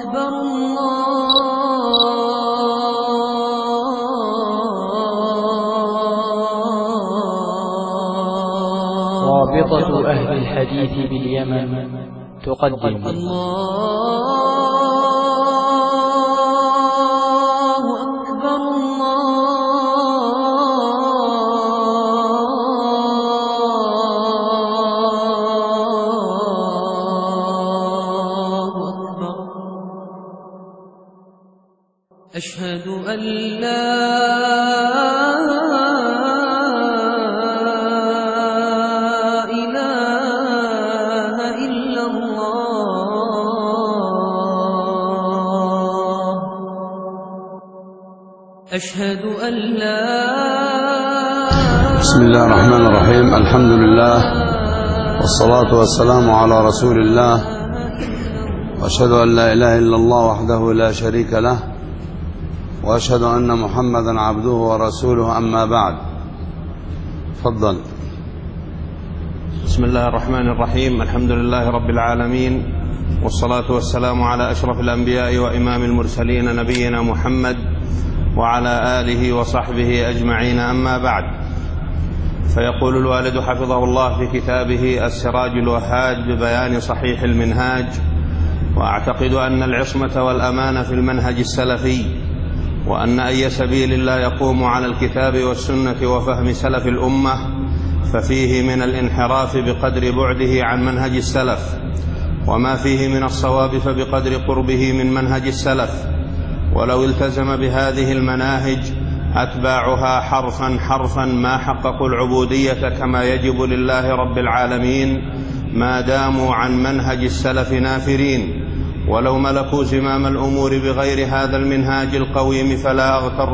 أكبر رابطة أهل الحديث باليمن تقدم أشهد أن لا إله إلا الله أشهد أن لا بسم الله الرحمن الرحيم. الحمد لله والصلاة والسلام على رسول الله، وأشهد أن لا إله إلا الله وحده لا شريك له، وأشهد أن محمدا عبده ورسوله. أما بعد، تفضل. بسم الله الرحمن الرحيم. الحمد لله رب العالمين، والصلاة والسلام على أشرف الأنبياء وإمام المرسلين نبينا محمد وعلى آله وصحبه أجمعين. أما بعد، فيقول الوالد حفظه الله في كتابه السراج الوهاج ببيان صحيح المنهاج: وأعتقد أن العصمة والأمان في المنهج السلفي، وأن أي سبيل لا يقوم على الكتاب والسنة وفهم سلف الأمة ففيه من الانحراف بقدر بعده عن منهج السلف، وما فيه من الصواب فبقدر قربه من منهج السلف. ولو التزم بهذه المناهج أتباعها حرفا حرفا ما حققوا العبودية كما يجب لله رب العالمين ما داموا عن منهج السلف نافرين. ولو ملكوا زمام الأمور بغير هذا المنهاج القويم فلا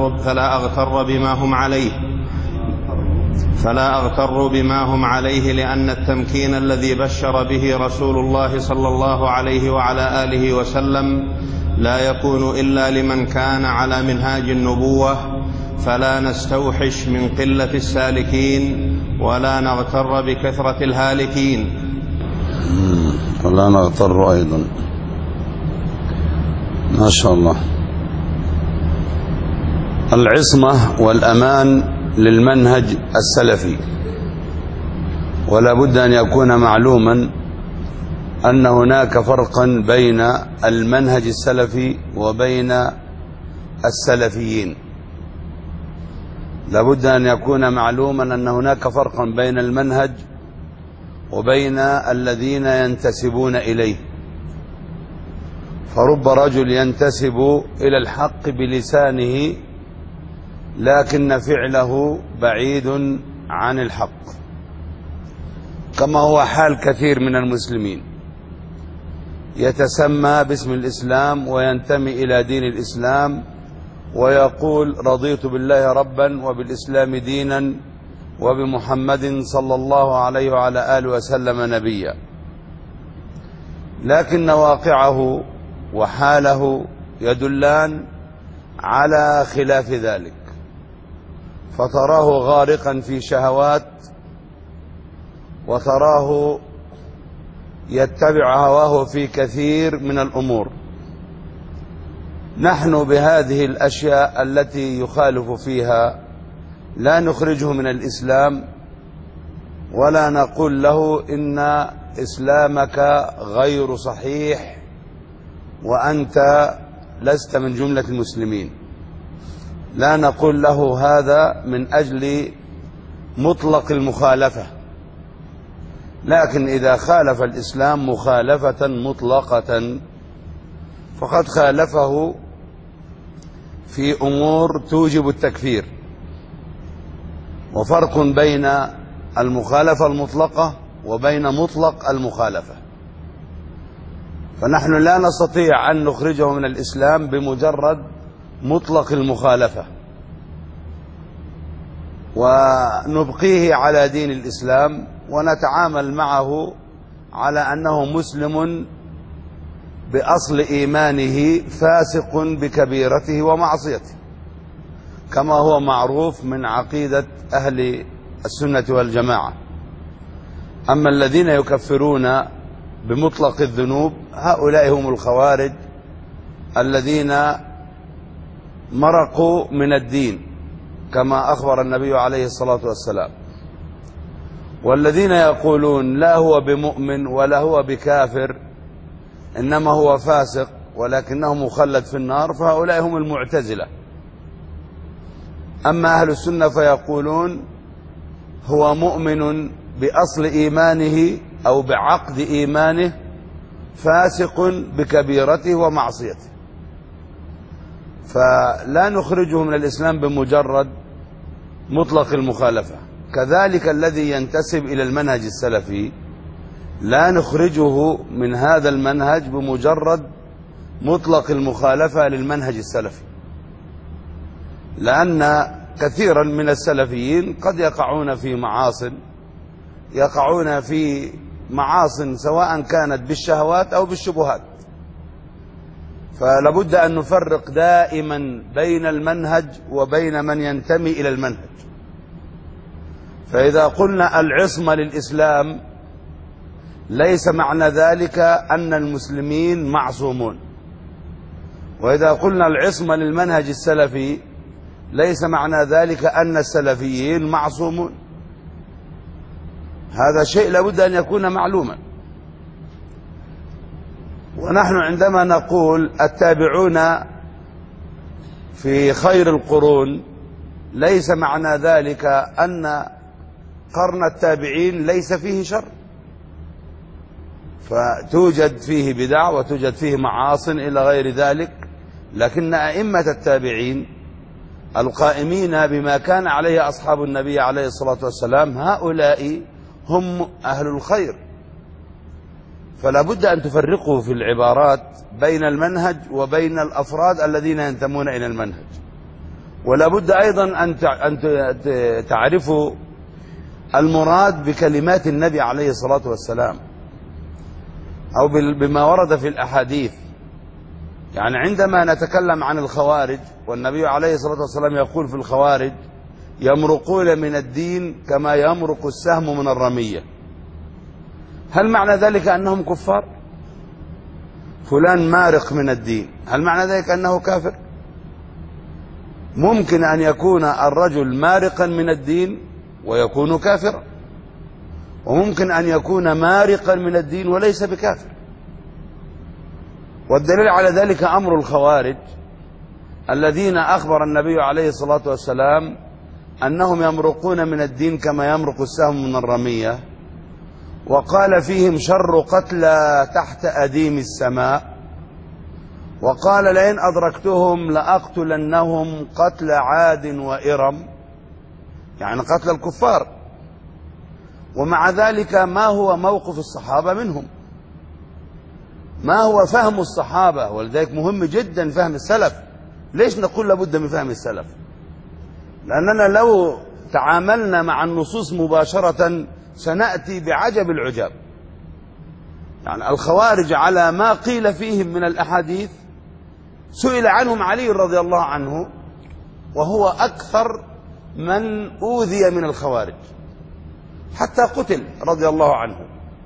أغتر بما هم عليه، لأن التمكين الذي بشر به رسول الله صلى الله عليه وعلى آله وسلم لا يكون إلا لمن كان على منهاج النبوة. فلا نستوحش من قلة السالكين ولا نغتر بكثرة الهالكين. ولا نغتر أيضا. ما شاء الله. العصمة والأمان للمنهج السلفي، ولا بد أن يكون معلوما أن هناك فرقا بين المنهج السلفي وبين السلفيين. لا بد أن يكون معلوما أن هناك فرقا بين المنهج وبين الذين ينتسبون إليه. فرب رجل ينتسب إلى الحق بلسانه لكن فعله بعيد عن الحق، كما هو حال كثير من المسلمين يتسمى باسم الإسلام وينتمي إلى دين الإسلام ويقول رضيت بالله ربا وبالإسلام دينا وبمحمد صلى الله عليه وعلى آله وسلم نبيا، لكن واقعه وحاله يدلان على خلاف ذلك. فتراه غارقا في شهوات، وتراه يتبع هواه في كثير من الأمور. نحن بهذه الأشياء التي يخالف فيها لا نخرجه من الإسلام، ولا نقول له إن إسلامك غير صحيح وأنت لست من جملة المسلمين. لا نقول له هذا من أجل مطلق المخالفة، لكن إذا خالف الإسلام مخالفة مطلقة فقد خالفه في أمور توجب التكفير. وفرق بين المخالفة المطلقة وبين مطلق المخالفة. فنحن لا نستطيع أن نخرجه من الإسلام بمجرد مطلق المخالفة، ونبقيه على دين الإسلام ونتعامل معه على أنه مسلم بأصل إيمانه فاسق بكبيرته ومعصيته، كما هو معروف من عقيدة أهل السنة والجماعة. أما الذين يكفرون بمطلق الذنوب هؤلاء هم الخوارج الذين مرقوا من الدين كما أخبر النبي عليه الصلاة والسلام، والذين يقولون لا هو بمؤمن ولا هو بكافر إنما هو فاسق ولكنه مخلد في النار، فهؤلاء هم المعتزلة. أما أهل السنة فيقولون هو مؤمن بأصل إيمانه أو بعقد إيمانه، فاسق بكبيرته ومعصيته، فلا نخرجه من الإسلام بمجرد مطلق المخالفة. كذلك الذي ينتسب إلى المنهج السلفي لا نخرجه من هذا المنهج بمجرد مطلق المخالفة للمنهج السلفي، لأن كثيرا من السلفيين قد يقعون في معاصٍ سواء كانت بالشهوات أو بالشبهات، فلابد أن نفرق دائما بين المنهج وبين من ينتمي إلى المنهج. فإذا قلنا العصمة للإسلام ليس معنى ذلك أن المسلمين معصومون، وإذا قلنا العصمة للمنهج السلفي ليس معنى ذلك أن السلفيين معصومون. هذا شيء لابد أن يكون معلوما. ونحن عندما نقول التابعون في خير القرون ليس معنى ذلك أن قرن التابعين ليس فيه شر، فتوجد فيه بدع وتوجد فيه معاصٍ إلى غير ذلك، لكن أئمة التابعين القائمين بما كان عليه أصحاب النبي عليه الصلاة والسلام هؤلاء هم أهل الخير. فلا بد أن تفرقوا في العبارات بين المنهج وبين الأفراد الذين ينتمون إلى المنهج، ولا بد أيضا أن تعرفوا المراد بكلمات النبي عليه الصلاة والسلام أو بما ورد في الأحاديث. يعني عندما نتكلم عن الخوارج والنبي عليه الصلاة والسلام يقول في الخوارج يمرقون من الدين كما يمرق السهم من الرمية، هل معنى ذلك أنهم كفار؟ فلان مارق من الدين، هل معنى ذلك أنه كافر؟ ممكن أن يكون الرجل مارقا من الدين ويكون كافرا، وممكن أن يكون مارقا من الدين وليس بكافر. والدليل على ذلك أمر الخوارج الذين أخبر النبي عليه الصلاة والسلام أنهم يمرقون من الدين كما يمرق السهم من الرمية، وقال فيهم شر قتلى تحت أديم السماء، وقال لئن أدركتهم لأقتلنهم قتل عاد وإرم، يعني قتل الكفار. ومع ذلك ما هو موقف الصحابة منهم؟ ما هو فهم الصحابة؟ ولذلك مهم جدا فهم السلف. ليش نقول لابد من فهم السلف؟ لأننا لو تعاملنا مع النصوص مباشرة سنأتي بعجب العجاب. يعني الخوارج على ما قيل فيهم من الأحاديث سئل عنهم علي رضي الله عنه، وهو أكثر من أوذي من الخوارج حتى قتل رضي الله عنه.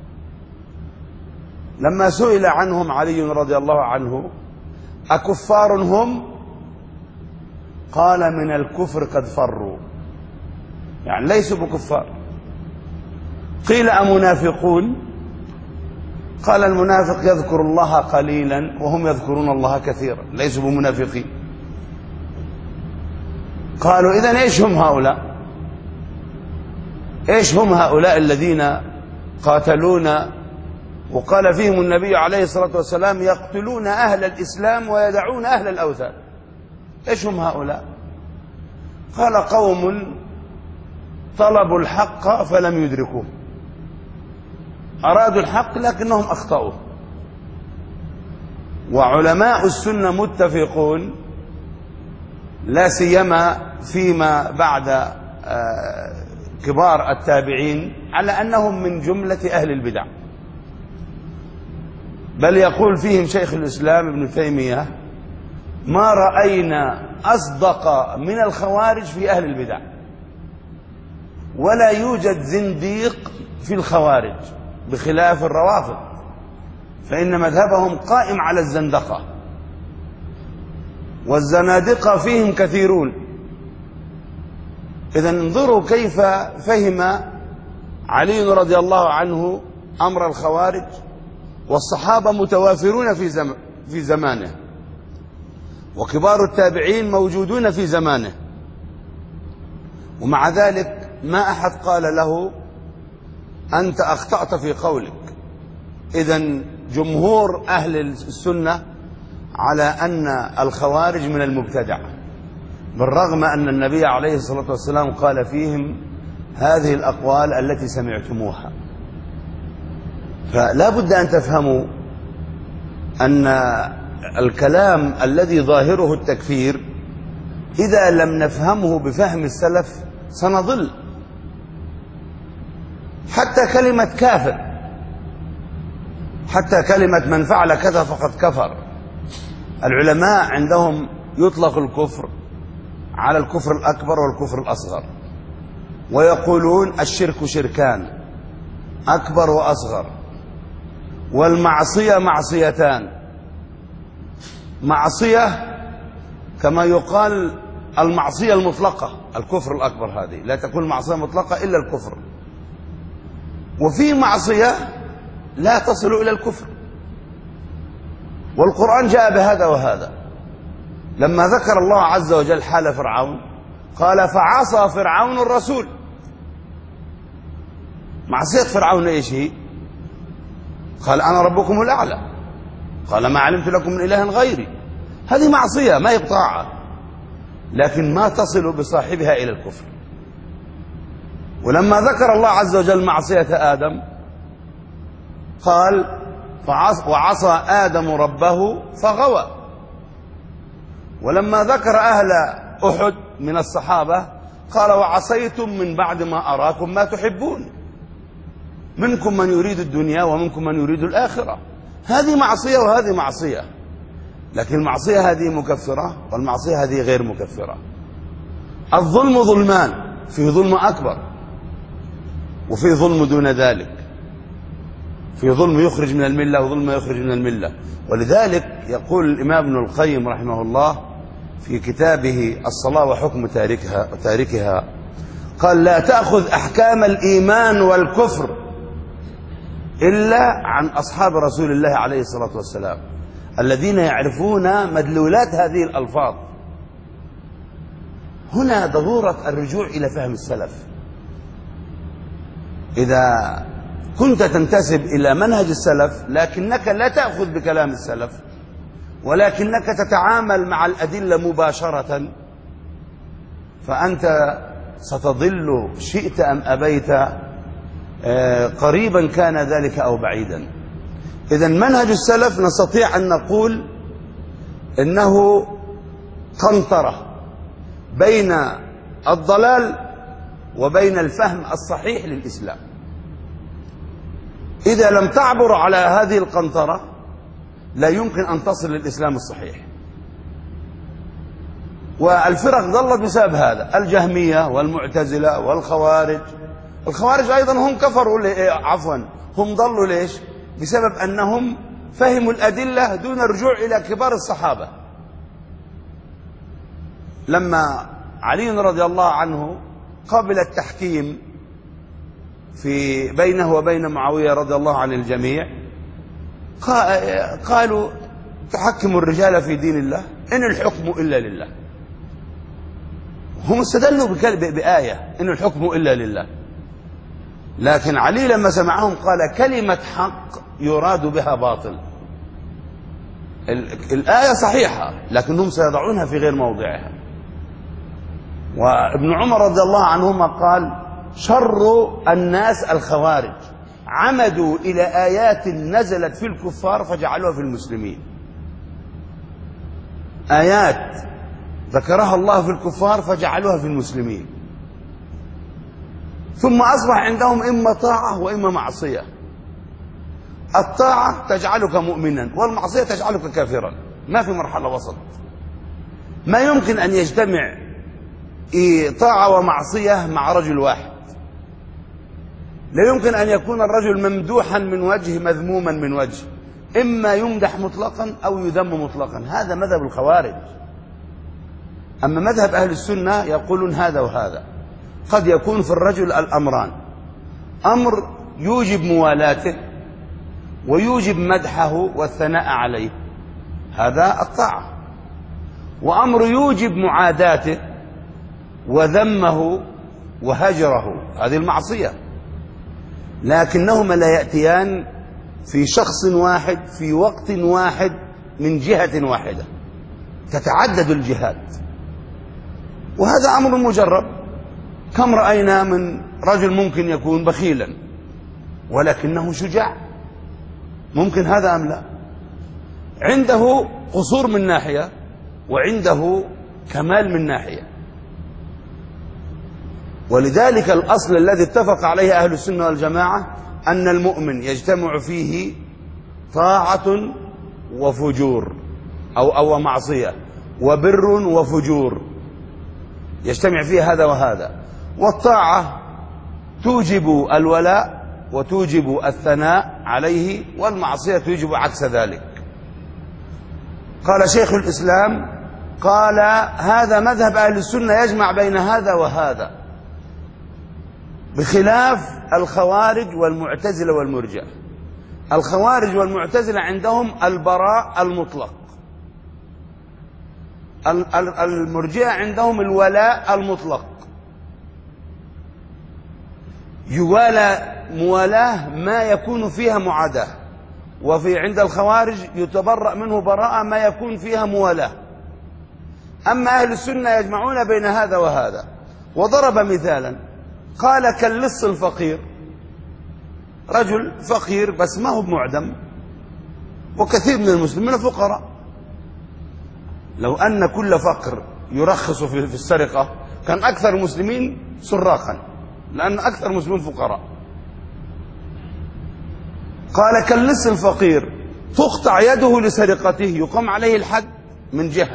لما سئل عنهم علي رضي الله عنه أكفار هم؟ قال من الكفر قد فروا، يعني ليسوا بكفار. قيل أمنافقون؟ قال المنافق يذكر الله قليلا وهم يذكرون الله كثيرا، ليسوا بمنافقين. قالوا إذن إيش هم هؤلاء؟ إيش هم هؤلاء الذين قاتلونا وقال فيهم النبي عليه الصلاة والسلام يقتلون أهل الإسلام ويدعون أهل الأوثان؟ إيش هم هؤلاء؟ قال قوم طلبوا الحق فلم يدركوه، أرادوا الحق لكنهم أخطأوه. وعلماء السنة متفقون لا سيما فيما بعد كبار التابعين على أنهم من جملة أهل البدع، بل يقول فيهم شيخ الإسلام ابن تيمية ما رأينا أصدق من الخوارج في أهل البدع، ولا يوجد زنديق في الخوارج بخلاف الروافض، فإن مذهبهم قائم على الزندقة. والزنادقة فيهم كثيرون. إذا انظروا كيف فهم علي رضي الله عنه أمر الخوارج، والصحابة متوافرون في زمانه، وكبار التابعين موجودون في زمانه، ومع ذلك ما أحد قال له أنت أخطأت في قولك. إذن جمهور أهل السنة على أن الخوارج من المبتدع، بالرغم أن النبي عليه الصلاة والسلام قال فيهم هذه الأقوال التي سمعتموها. فلا بد أن تفهموا أن الكلام الذي ظاهره التكفير إذا لم نفهمه بفهم السلف سنضل. حتى كلمة كافر، حتى كلمة من فعل كذا فقد كفر، العلماء عندهم يطلق الكفر على الكفر الأكبر والكفر الأصغر، ويقولون الشرك شركان، أكبر وأصغر، والمعصية معصيتان. معصية كما يقال المعصية المطلقة، الكفر الأكبر هذه لا تكون معصية مطلقة إلا الكفر، وفي معصية لا تصل إلى الكفر، والقرآن جاء بهذا وهذا. لما ذكر الله عز وجل حال فرعون قال فعصى فرعون الرسول. معصية فرعون ايش هي؟ قال أنا ربكم الأعلى، قال ما علمت لكم من إله غيري. هذه معصية ما هي طاعة، لكن ما تصل بصاحبها إلى الكفر. ولما ذكر الله عز وجل معصية آدم قال وعصى آدم ربه فغوى. ولما ذكر أهل أحد من الصحابة قال وعصيتم من بعد ما أراكم ما تحبون، منكم من يريد الدنيا ومنكم من يريد الآخرة. هذه معصية وهذه معصية، لكن المعصية هذه مكفرة والمعصية هذه غير مكفرة. الظلم ظلمان، فيه ظلم أكبر وفيه ظلم دون ذلك، في ظلم يخرج من الملة وظلم يخرج من الملة. ولذلك يقول الإمام ابن القيم رحمه الله في كتابه الصلاة وحكم تاركها قال لا تأخذ أحكام الإيمان والكفر إلا عن أصحاب رسول الله عليه الصلاة والسلام الذين يعرفون مدلولات هذه الألفاظ. هنا ضرورة الرجوع إلى فهم السلف. إذا كنت تنتسب إلى منهج السلف لكنك لا تأخذ بكلام السلف ولكنك تتعامل مع الأدلة مباشرة، فأنت ستضل شئت أم أبيت، قريبا كان ذلك أو بعيدا. إذن منهج السلف نستطيع أن نقول إنه قنطرة بين الضلال وبين الفهم الصحيح للإسلام. إذا لم تعبر على هذه القنطرة لا يمكن أن تصل للإسلام الصحيح. والفرق ضلت بسبب هذا، الجهمية والمعتزلة والخوارج. الخوارج أيضا هم كفروا، هم ضلوا ليش؟ بسبب أنهم فهموا الأدلة دون الرجوع إلى كبار الصحابة. لما علي رضي الله عنه قبل التحكيم بينه وبين معاوية رضي الله عن الجميع، قالوا تحكموا الرجال في دين الله إن الحكم إلا لله. هم استدلوا بآية إن الحكم إلا لله، لكن علي لما سمعهم قال كلمة حق يراد بها باطل. الآية صحيحة لكنهم سيضعونها في غير موضعها. وابن عمر رضي الله عنهما قال شر الناس الخوارج، عمدوا إلى آيات نزلت في الكفار فجعلوها في المسلمين. آيات ذكرها الله في الكفار فجعلوها في المسلمين، ثم أصبح عندهم إما طاعة وإما معصية. الطاعة تجعلك مؤمنا والمعصية تجعلك كافرا، ما في مرحلة وسط. ما يمكن أن يجتمع طاعة ومعصية مع رجل واحد. لا يمكن أن يكون الرجل ممدوحا من وجه مذموما من وجه، إما يمدح مطلقا أو يذم مطلقا. هذا مذهب الخوارج. أما مذهب أهل السنة يقولون هذا وهذا. قد يكون في الرجل الأمران: أمر يوجب موالاته ويوجب مدحه والثناء عليه، هذا الطاعة، وأمر يوجب معاداته وذمه وهجره، هذه المعصية. لكنهما لا يأتيان في شخص واحد في وقت واحد من جهة واحدة، تتعدد الجهات، وهذا أمر مجرب. كم رأينا من رجل ممكن يكون بخيلا ولكنه شجاع، ممكن هذا أم لا؟ عنده قصور من ناحية وعنده كمال من ناحية. ولذلك الأصل الذي اتفق عليه أهل السنة والجماعة أن المؤمن يجتمع فيه طاعة وفجور أو معصية، وبر وفجور، يجتمع فيه هذا وهذا. والطاعة توجب الولاء وتوجب الثناء عليه، والمعصية توجب عكس ذلك. قال شيخ الإسلام: قال هذا مذهب أهل السنة يجمع بين هذا وهذا، بخلاف الخوارج والمعتزلة والمرجئة. الخوارج والمعتزلة عندهم البراء المطلق، المرجئة عندهم الولاء المطلق، يوالى موالاه ما يكون فيها معاداة، وفي عند الخوارج يتبرأ منه براءة ما يكون فيها موالاه. أما أهل السنة يجمعون بين هذا وهذا. وضرب مثالا، قال: كاللص الفقير، رجل فقير بس ما هو معدم، وكثير من المسلمين فقراء. لو أن كل فقر يرخص في السرقة كان أكثر المسلمين سراقا، لأن أكثر المسلمين فقراء. قال: كاللص الفقير، تقطع يده لسرقته، يقام عليه الحد من جهة،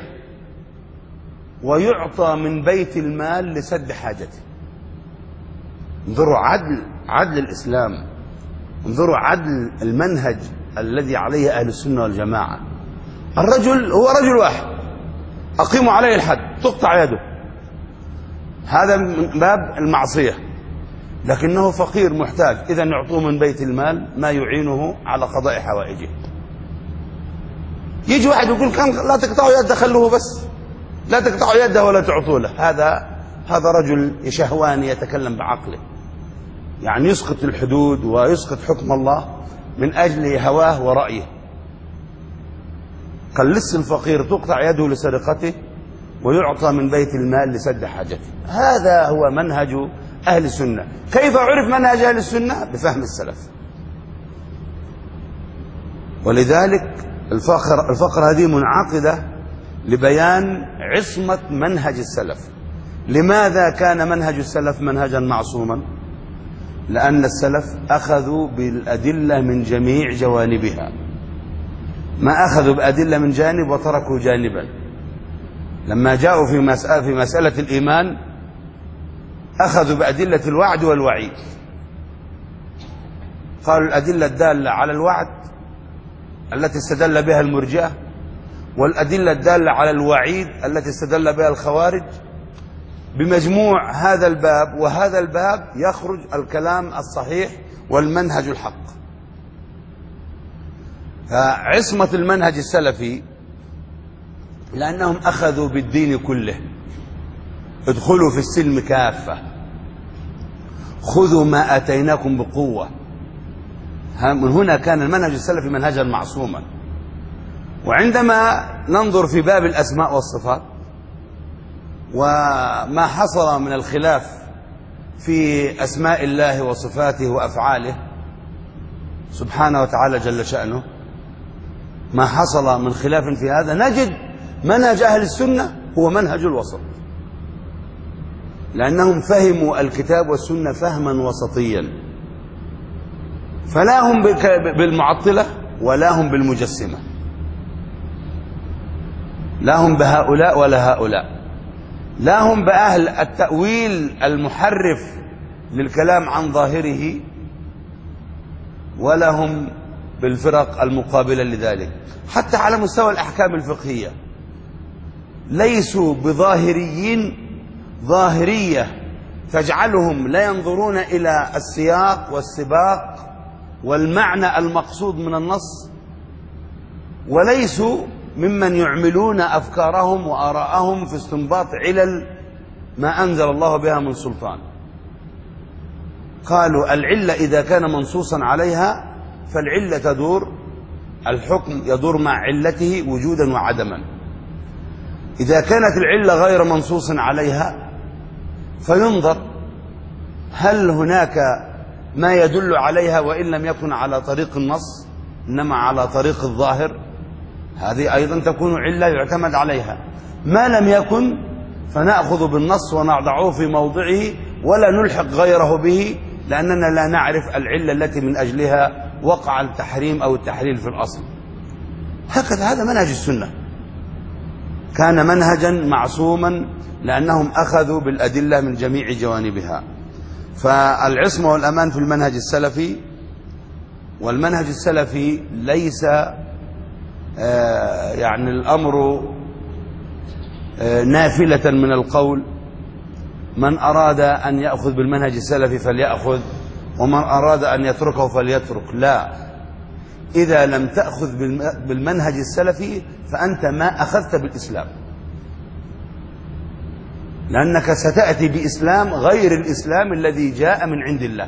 ويعطى من بيت المال لسد حاجته. انظروا عدل الإسلام، انظروا عدل المنهج الذي عليه أهل السنة والجماعة. الرجل هو رجل واحد، أقيموا عليه الحد، تقطع يده، هذا من باب المعصية، لكنه فقير محتاج، إذن يعطوه من بيت المال ما يعينه على قضاء حوائجه. يجي واحد يقول: كان لا تقطعوا يده، خلوه بس، لا تقطعوا يده ولا تعطوا له. هذا رجل شهواني يتكلم بعقله، يعني يسقط الحدود ويسقط حكم الله من أجل هواه ورأيه. كاللص الفقير، تقطع يده لسرقته ويعطى من بيت المال لسد حاجته. هذا هو منهج أهل السنة. كيف عرف منهج أهل السنة؟ بفهم السلف. ولذلك الفقرة هذه منعقدة لبيان عصمة منهج السلف. لماذا كان منهج السلف منهجا معصوما؟ لأن السلف أخذوا بالأدلة من جميع جوانبها، ما أخذوا بأدلة من جانب وتركوا جانبا. لما جاءوا في مسألة الإيمان أخذوا بأدلة الوعد والوعيد، قالوا الأدلة الدالة على الوعد التي استدل بها المرجئة، والأدلة الدالة على الوعيد التي استدل بها الخوارج. بمجموع هذا الباب وهذا الباب يخرج الكلام الصحيح والمنهج الحق. فعصمة المنهج السلفي لأنهم أخذوا بالدين كله. ادخلوا في السلم كافة، خذوا ما أتيناكم بقوة. من هنا كان المنهج السلفي منهجا معصوما. وعندما ننظر في باب الأسماء والصفات وما حصل من الخلاف في أسماء الله وصفاته وأفعاله سبحانه وتعالى جل شأنه، ما حصل من خلاف في هذا، نجد منهج أهل السنة هو منهج الوسط، لأنهم فهموا الكتاب والسنة فهما وسطيا، فلا هم بالمعطلة ولا هم بالمجسمة، لا هم بهؤلاء ولا هؤلاء، لا هم بأهل التأويل المحرف للكلام عن ظاهره، ولا هم بالفرق المقابلة لذلك. حتى على مستوى الأحكام الفقهية ليسوا بظاهريين ظاهرية تجعلهم لا ينظرون إلى السياق والسباق والمعنى المقصود من النص، وليسوا ممن يعملون أفكارهم وآراءهم في استنباط علل ما أنزل الله بها من سلطان. قالوا العلة إذا كان منصوصا عليها فالعلة تدور، الحكم يدور مع علته وجودا وعدما. إذا كانت العلة غير منصوص عليها فينظر هل هناك ما يدل عليها وإن لم يكن على طريق النص إنما على طريق الظاهر، هذه أيضا تكون علة يعتمد عليها. ما لم يكن فنأخذ بالنص ونضعه في موضعه ولا نلحق غيره به، لأننا لا نعرف العلة التي من أجلها وقع التحريم أو التحليل في الأصل. هكذا هذا منهج السنة، كان منهجا معصوما لأنهم أخذوا بالأدلة من جميع جوانبها. فالعصمة والأمان في المنهج السلفي، والمنهج السلفي ليس يعني الأمر نافلة من القول، من أراد أن يأخذ بالمنهج السلفي فليأخذ ومن أراد أن يتركه فليترك. لا، إذا لم تأخذ بالمنهج السلفي فأنت ما أخذت بالإسلام، لأنك ستأتي بإسلام غير الإسلام الذي جاء من عند الله.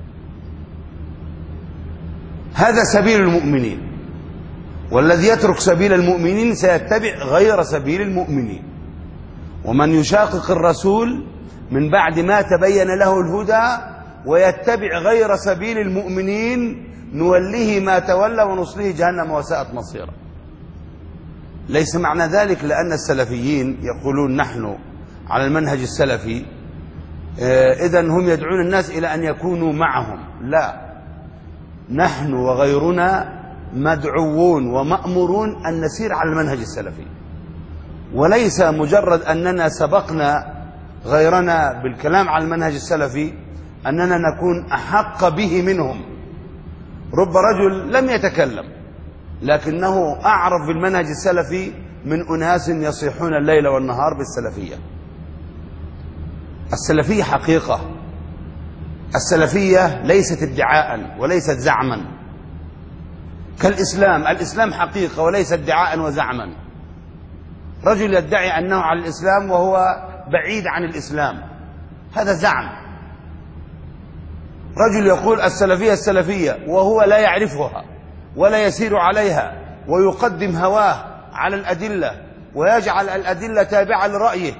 هذا سبيل المؤمنين، والذي يترك سبيل المؤمنين سيتبع غير سبيل المؤمنين. ومن يشاقق الرسول من بعد ما تبين له الهدى ويتبع غير سبيل المؤمنين نوليه ما تولى ونصليه جهنم وساءت مصيرا. ليس معنى ذلك لأن السلفيين يقولون نحن على المنهج السلفي إذن هم يدعون الناس إلى أن يكونوا معهم. لا، نحن وغيرنا مدعوون ومأمورون أن نسير على المنهج السلفي، وليس مجرد أننا سبقنا غيرنا بالكلام على المنهج السلفي أننا نكون أحق به منهم. رب رجل لم يتكلم لكنه أعرف بالمنهج السلفي من أناس يصيحون الليل والنهار بالسلفية. السلفية حقيقة، السلفية ليست ادعاء وليست زعما كالإسلام. الإسلام حقيقة وليس ادعاء وزعما. رجل يدعي أنه على الإسلام وهو بعيد عن الإسلام، هذا زعم. رجل يقول السلفية السلفية وهو لا يعرفها ولا يسير عليها ويقدم هواه على الأدلة ويجعل الأدلة تابعة لرأيه،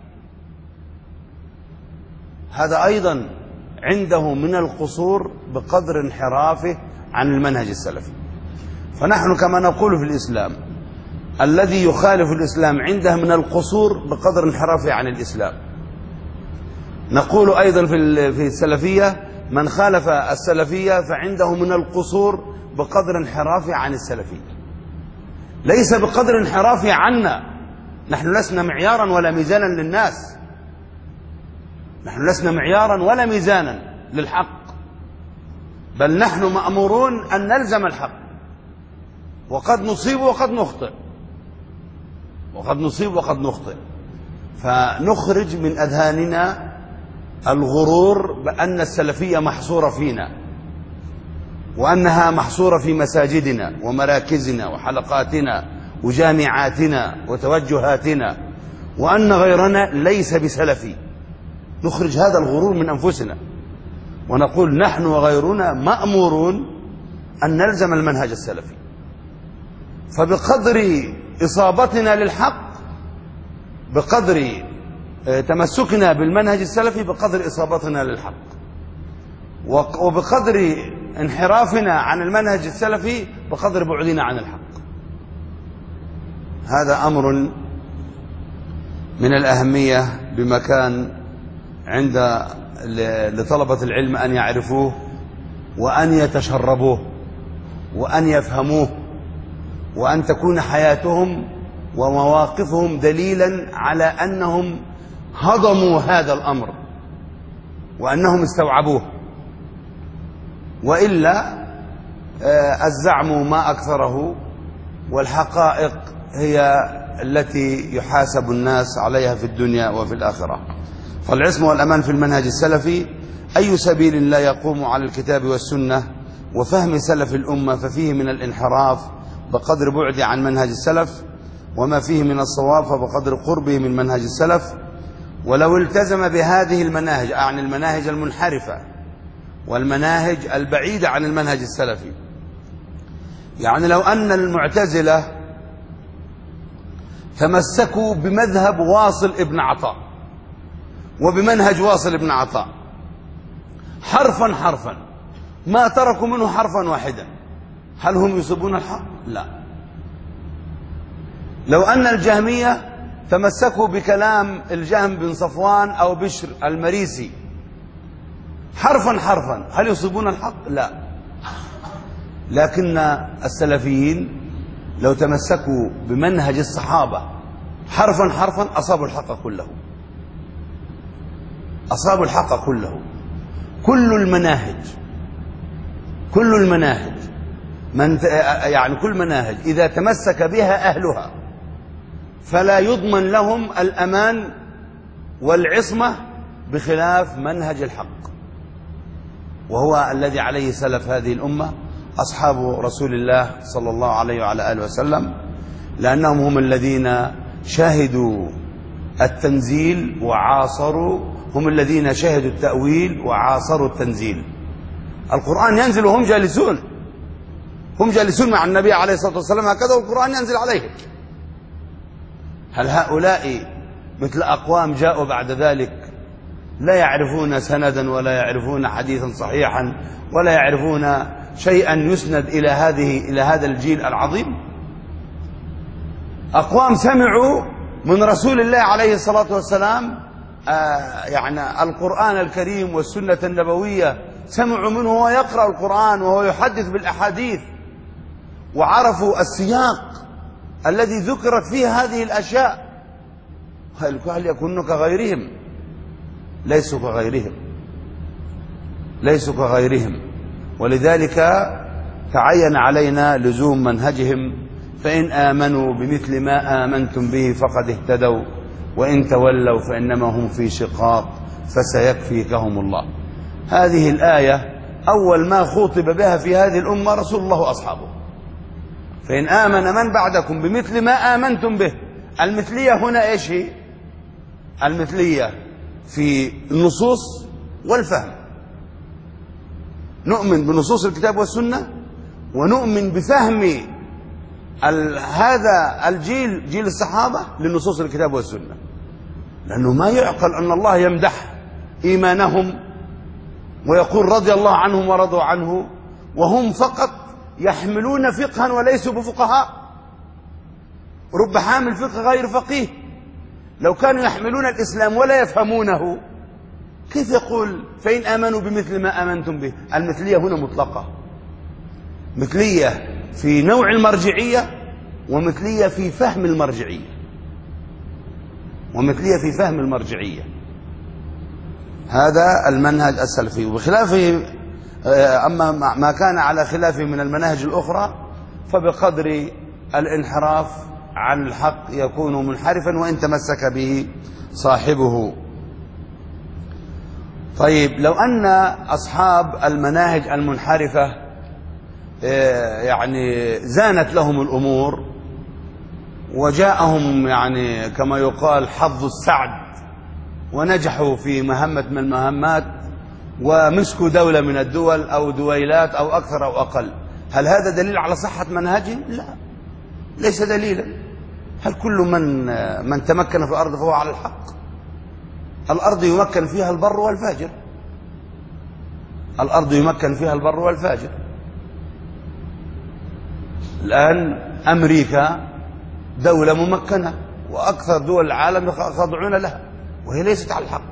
هذا أيضا عنده من القصور بقدر انحرافه عن المنهج السلفي. فنحن كما نقول في الإسلام الذي يخالف الإسلام عنده من القصور بقدر انحرافه عن الإسلام. نقول أيضا في السلفية من خالف السلفية فعنده من القصور بقدر انحرافه عن السلفية، ليس بقدر انحرافه عنا. نحن لسنا معيارا ولا ميزانا للناس، نحن لسنا معيارا ولا ميزانا للحق، بل نحن مأمورون أن نلزم الحق، وقد نصيب وقد نخطئ، وقد نصيب وقد نخطئ. فنخرج من أذهاننا الغرور بأن السلفية محصورة فينا، وأنها محصورة في مساجدنا ومراكزنا وحلقاتنا وجامعاتنا وتوجهاتنا، وأن غيرنا ليس بسلفي. نخرج هذا الغرور من أنفسنا ونقول نحن وغيرنا مأمورون أن نلزم المنهج السلفي. فبقدر إصابتنا للحق، بقدر تمسكنا بالمنهج السلفي، بقدر إصابتنا للحق، وبقدر انحرافنا عن المنهج السلفي بقدر بعدنا عن الحق. هذا أمر من الأهمية بمكان عند لطلبة العلم أن يعرفوه وأن يتشربوه وأن يفهموه، وأن تكون حياتهم ومواقفهم دليلا على أنهم هضموا هذا الأمر وأنهم استوعبوه. وإلا الزعم ما أكثره، والحقائق هي التي يحاسب الناس عليها في الدنيا وفي الآخرة. فالعصمة والأمان في المنهج السلفي أي سبيل لا يقوم على الكتاب والسنة وفهم سلف الأمة ففيه من الانحراف بقدر بعد عن منهج السلف، وما فيه من الصواب فبقدر قربه من منهج السلف. ولو التزم بهذه المناهج، عن المناهج المنحرفة والمناهج البعيدة عن المنهج السلفي، يعني لو أن المعتزلة تمسكوا بمذهب واصل ابن عطاء وبمنهج واصل ابن عطاء حرفا حرفا ما تركوا منه حرفا واحدا، هل هم يصيبون الحق؟ لا. لو أن الجهمية تمسكوا بكلام الجهم بن صفوان أو بشر المريسي حرفا حرفا هل يصيبون الحق؟ لا. لكن السلفيين لو تمسكوا بمنهج الصحابة حرفا حرفا أصابوا الحق كله، أصابوا الحق كله. كل المناهج يعني كل مناهج إذا تمسك بها أهلها فلا يضمن لهم الأمان والعصمة بخلاف منهج الحق، وهو الذي عليه سلف هذه الأمة أصحاب رسول الله صلى الله عليه وعلى آله وسلم، لأنهم هم الذين شاهدوا التنزيل وعاصروا، هم الذين شاهدوا التأويل وعاصروا التنزيل. القرآن ينزل وهم جالسون، هم جالسون مع النبي عليه الصلاة والسلام هكذا والقرآن ينزل عليهم. هل هؤلاء مثل أقوام جاءوا بعد ذلك لا يعرفون سندا ولا يعرفون حديثا صحيحا ولا يعرفون شيئا يسند إلى هذا الجيل العظيم؟ أقوام سمعوا من رسول الله عليه الصلاة والسلام يعني القرآن الكريم والسنة النبوية، سمعوا منه وهو يقرأ القرآن وهو يحدث بالأحاديث، وعرفوا السياق الذي ذكرت فيه هذه الأشياء. هل يكونوا كغيرهم؟ ليسوا كغيرهم. ولذلك تعين علينا لزوم منهجهم، فإن آمنوا بمثل ما آمنتم به فقد اهتدوا وإن تولوا فإنما هم في شقاق فسيكفيكهم الله. هذه الآية أول ما خوطب بها في هذه الأمة رسول الله وأصحابه. فإن آمن من بعدكم بمثل ما آمنتم به. المثلية هنا إيش هي؟ المثلية في النصوص والفهم. نؤمن بنصوص الكتاب والسنة ونؤمن بفهم هذا الجيل، جيل الصحابة، لنصوص الكتاب والسنة، لأنه ما يعقل أن الله يمدح إيمانهم ويقول رضي الله عنهم ورضوا عنه وهم فقط يحملون فقها وليسوا بفقهاء. رب حامل فقه غير فقيه. لو كانوا يحملون الإسلام ولا يفهمونه كيف يقول فإن آمنوا بمثل ما آمنتم به؟ المثلية هنا مطلقة، مثلية في نوع المرجعية ومثلية في فهم المرجعية. هذا المنهج السلفي. وبخلافه أما ما كان على خلافه من المناهج الأخرى فبقدر الانحراف عن الحق يكون منحرفا وإن تمسك به صاحبه. طيب، لو أن أصحاب المناهج المنحرفة يعني زانت لهم الأمور وجاءهم يعني كما يقال حظ السعد ونجحوا في مهمة من المهمات ومسكوا دولة من الدول أو دويلات أو أكثر أو أقل، هل هذا دليل على صحة منهجهم؟ لا، ليس دليلا. هل كل من تمكن في الأرض فهو على الحق؟ الأرض يمكن فيها البر والفاجر، الأرض يمكن فيها البر والفاجر. الآن أمريكا دولة ممكنة وأكثر دول العالم خاضعون لها وهي ليست على الحق.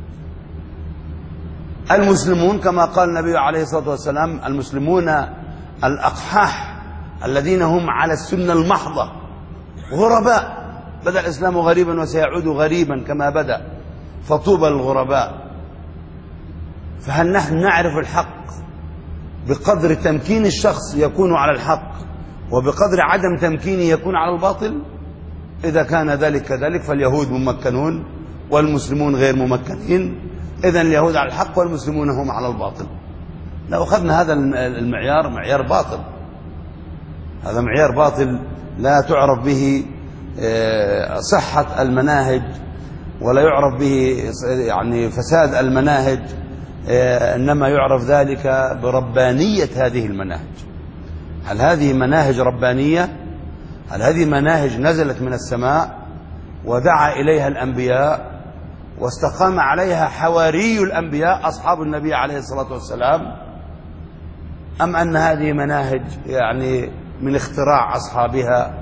المسلمون كما قال النبي عليه الصلاة والسلام المسلمون الأقحاح الذين هم على السنة المحضة غرباء، بدأ الإسلام غريبا وسيعود غريبا كما بدأ، فطوبى الغرباء. فهل نحن نعرف الحق بقدر تمكين الشخص يكون على الحق وبقدر عدم تمكينه يكون على الباطل؟ إذا كان ذلك كذلك فاليهود ممكنون والمسلمون غير ممكنين، إذن اليهود على الحق والمسلمون هم على الباطل. لو أخذنا هذا المعيار معيار باطل، هذا معيار باطل لا تعرف به صحة المناهج ولا يعرف به يعني فساد المناهج، إنما يعرف ذلك بربانية هذه المناهج. هل هذه مناهج ربانية؟ هل هذه مناهج نزلت من السماء ودعا إليها الأنبياء واستقام عليها حواري الأنبياء أصحاب النبي عليه الصلاة والسلام، أم أن هذه مناهج يعني من اختراع أصحابها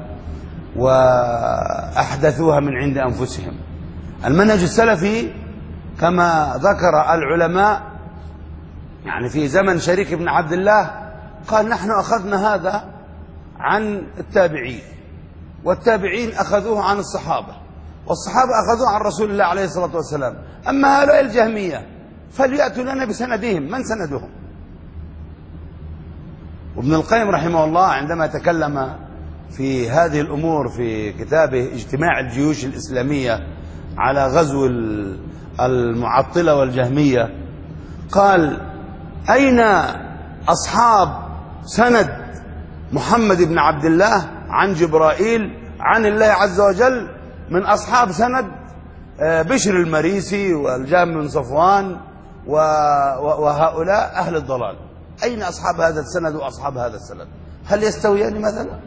وأحدثوها من عند أنفسهم؟ المنهج السلفي كما ذكر العلماء يعني في زمن شريك بن عبد الله قال نحن أخذنا هذا عن التابعين، والتابعين أخذوه عن الصحابة، والصحابة أخذوه عن رسول الله عليه الصلاة والسلام. أما هؤلاء الجهمية فليأتوا لنا بسندهم، من سندهم؟ وابن القيم رحمه الله عندما تكلم في هذه الأمور في كتابه اجتماع الجيوش الإسلامية على غزو المعطلة والجهمية قال أين أصحاب سند محمد بن عبد الله عن جبرائيل عن الله عز وجل من أصحاب سند بشر المريسي والجهم بن صفوان وهؤلاء أهل الضلال؟ أين أصحاب هذا السند وأصحاب هذا السند؟ هل يستويان مثلا؟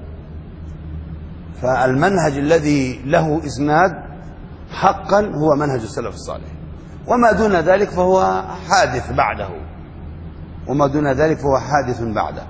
فالمنهج الذي له إسناد حقا هو منهج السلف الصالح، وما دون ذلك فهو حادث بعده، وما دون ذلك فهو حادث بعده.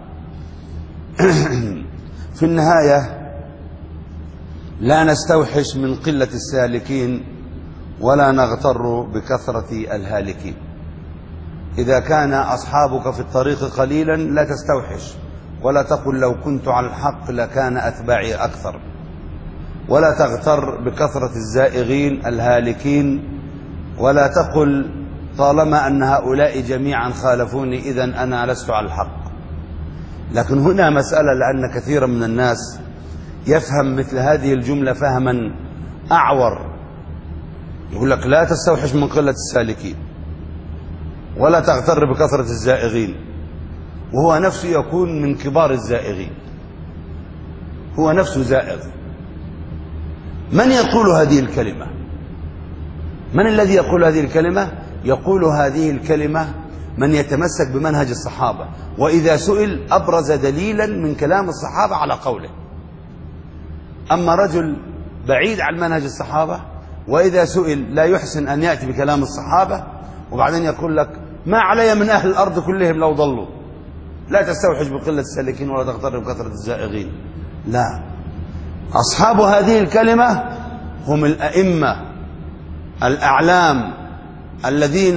في النهاية لا نستوحش من قلة السالكين ولا نغتر بكثرة الهالكين. إذا كان أصحابك في الطريق قليلا لا تستوحش، ولا تقل لو كنت على الحق لكان أتباعي أكثر، ولا تغتر بكثرة الزائغين الهالكين، ولا تقل طالما أن هؤلاء جميعا خالفوني إذن أنا لست على الحق. لكن هنا مسألة، لأن كثيرا من الناس يفهم مثل هذه الجملة فهما أعور، يقول لك لا تستوحش من قلة السالكين ولا تغتر بكثرة الزائغين، وهو نفسه يكون من كبار الزائغين، هو نفسه زائغ. من يقول هذه الكلمة؟ من الذي يقول هذه الكلمة؟ يقول هذه الكلمة من يتمسك بمنهج الصحابة، وإذا سئل أبرز دليلا من كلام الصحابة على قوله. أما رجل بعيد عن منهج الصحابة وإذا سئل لا يحسن أن يأتي بكلام الصحابة وبعدين يقول لك ما علي من أهل الأرض كلهم لو ضلوا. لا تستوحش بقلة السالكين ولا تغتر بكثرة الزائغين. لا، أصحاب هذه الكلمة هم الأئمة الأعلام الذين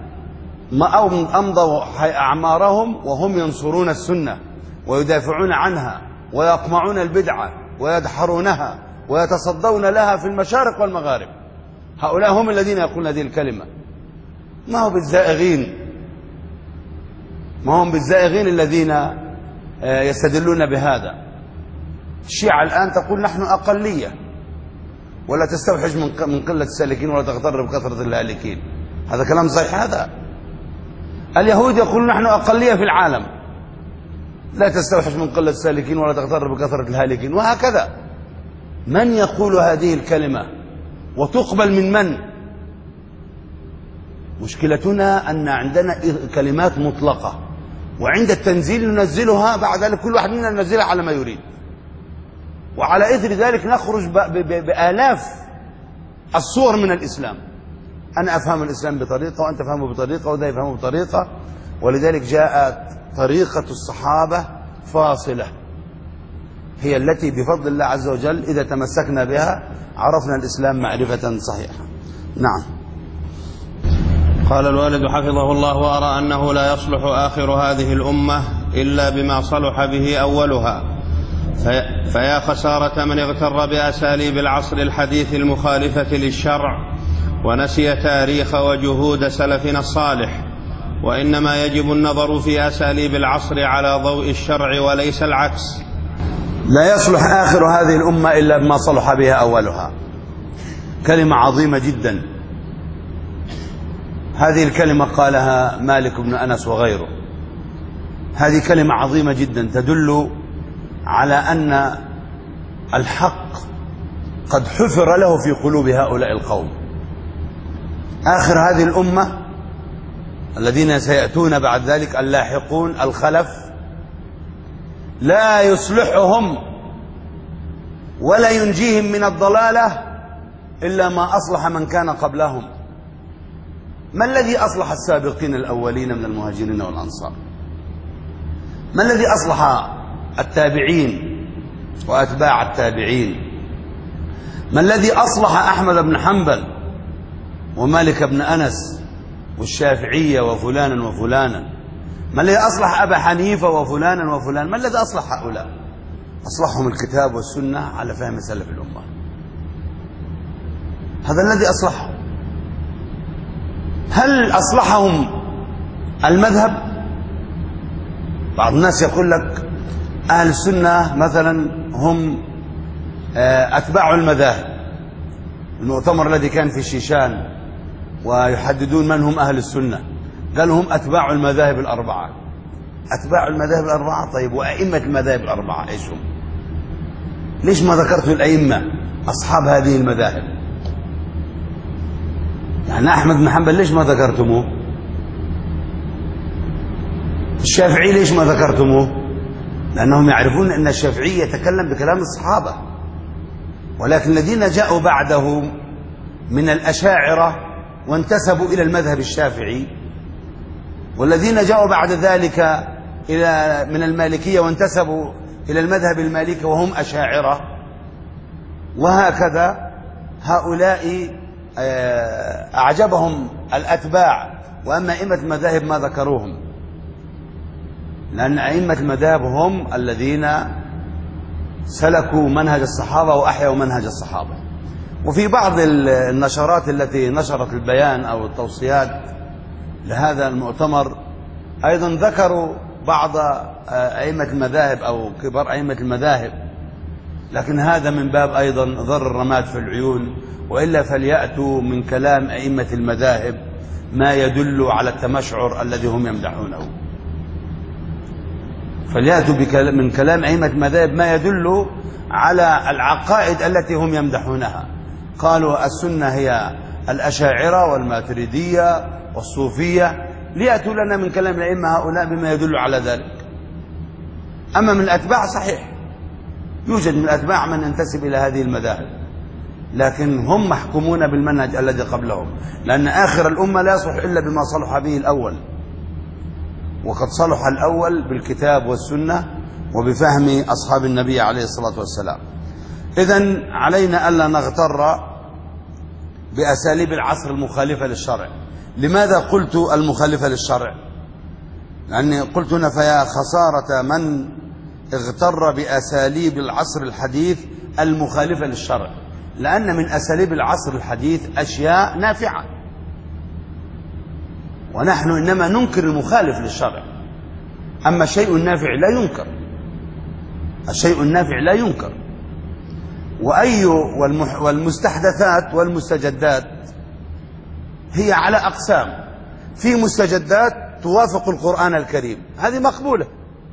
أمضوا أعمارهم وهم ينصرون السنة ويدافعون عنها ويقمعون البدعة ويدحرونها ويتصدون لها في المشارق والمغارب. هؤلاء هم الذين يقولون هذه الكلمة، ما هو بالزائغين، ما هم بالزائغين الذين يستدلون بهذا. الشيعة الآن تقول نحن أقلية ولا تستوحش من قلة السالكين ولا تغتر بكثرة الهالكين. هذا كلام صحيح؟ هذا اليهود يقولون نحن أقلية في العالم، لا تستوحش من قلة السالكين ولا تغتر بكثرة الهالكين، وهكذا. من يقول هذه الكلمة وتقبل من من؟ مشكلتنا أن عندنا كلمات مطلقة، وعند التنزيل ننزلها بعد ذلك كل واحد منا ينزلها على ما يريد، وعلى إثر ذلك نخرج بآلاف الصور من الإسلام. أنا أفهم الإسلام بطريقة وأنت فهمه بطريقة وده يفهمه بطريقة، ولذلك جاءت طريقة الصحابة فاصلة، هي التي بفضل الله عز وجل إذا تمسكنا بها عرفنا الإسلام معرفة صحيحة. نعم. قال الوالد حفظه الله: وأرى أنه لا يصلح آخر هذه الأمة إلا بما صلح به أولها، فيا خسارة من اغتر بأساليب العصر الحديث المخالفة للشرع ونسي تاريخ وجهود سلفنا الصالح. وإنما يجب النظر في أساليب العصر على ضوء الشرع وليس العكس. لا يصلح آخر هذه الأمة إلا بما صلح بها أولها. كلمة عظيمة جدا. هذه الكلمة قالها مالك بن أنس وغيره. هذه كلمة عظيمة جدا تدل على أن الحق قد حفر له في قلوب هؤلاء القوم. آخر هذه الأمة الذين سيأتون بعد ذلك اللاحقون الخلف لا يصلحهم ولا ينجيهم من الضلالة إلا ما أصلح من كان قبلهم. ما الذي أصلح السابقين الأولين من المهاجرين والأنصار؟ ما الذي أصلح التابعين وأتباع التابعين؟ ما الذي أصلح أحمد بن حنبل ومالك بن أنس والشافعية وفلانا وفلانا؟ ما الذي أصلح أبا حنيفة وفلانا وفلانا؟ ما الذي أصلح هؤلاء؟ أصلحهم الكتاب والسنة على فهم سلف الأمة. هذا الذي أصلحهم. هل أصلحهم المذهب؟ بعض الناس يقول لك أهل السنة مثلا هم أتباع المذاهب. المؤتمر الذي كان في شيشان ويحددون من هم أهل السنة قالوا هم أتباع المذاهب الأربعة. أتباع المذاهب الأربعة. طيب وأئمة المذاهب الأربعة إيش هم؟ ليش ما ذكرتوا الأئمة أصحاب هذه المذاهب؟ يعني أحمد بن حنبل ليش ما ذكرتموه؟ الشافعي ليش ما ذكرتموه؟ لأنهم يعرفون أن الشافعي يتكلم بكلام الصحابة، ولكن الذين جاءوا بعده من الأشاعرة وانتسبوا إلى المذهب الشافعي، والذين جاءوا بعد ذلك من المالكية وانتسبوا إلى المذهب المالكي وهم أشاعرة، وهكذا هؤلاء أعجبهم الأتباع، وأما أئمة المذاهب ما ذكروهم، لأن أئمة المذاهب هم الذين سلكوا منهج الصحابة وأحيوا منهج الصحابة. وفي بعض النشرات التي نشرت البيان أو التوصيات لهذا المؤتمر أيضا ذكروا بعض أئمة المذاهب أو كبار أئمة المذاهب، لكن هذا من باب أيضا ضر الرماد في العيون، وإلا فليأتوا من كلام أئمة المذاهب ما يدل على التمشعر الذي هم يمدحونه. فليأتوا من كلام أئمة المذاهب ما يدل على العقائد التي هم يمدحونها. قالوا السنة هي الأشاعرة والماتريدية والصوفية، ليأتوا لنا من كلام الأئمة هؤلاء بما يدل على ذلك. أما من الأتباع صحيح يوجد من الأتباع من ينتسب إلى هذه المذاهب، لكن هم محكومون بالمنهج الذي قبلهم، لأن آخر الأمة لا يصلح إلا بما صلح به الأول، وقد صلح الأول بالكتاب والسنة وبفهم أصحاب النبي عليه الصلاة والسلام. إذن علينا ألا نغتر بأساليب العصر المخالفة للشرع. لماذا قلت المخالفة للشرع؟ لأني قلت هنا فيا خسارة من اغتر بأساليب العصر الحديث المخالفة للشرع، لأن من أساليب العصر الحديث أشياء نافعة، ونحن إنما ننكر المخالف للشرع. أما الشيء النافع لا ينكر، الشيء النافع لا ينكر. والمستحدثات والمستجدات هي على أقسام. في مستجدات توافق القرآن الكريم، هذه مقبولة.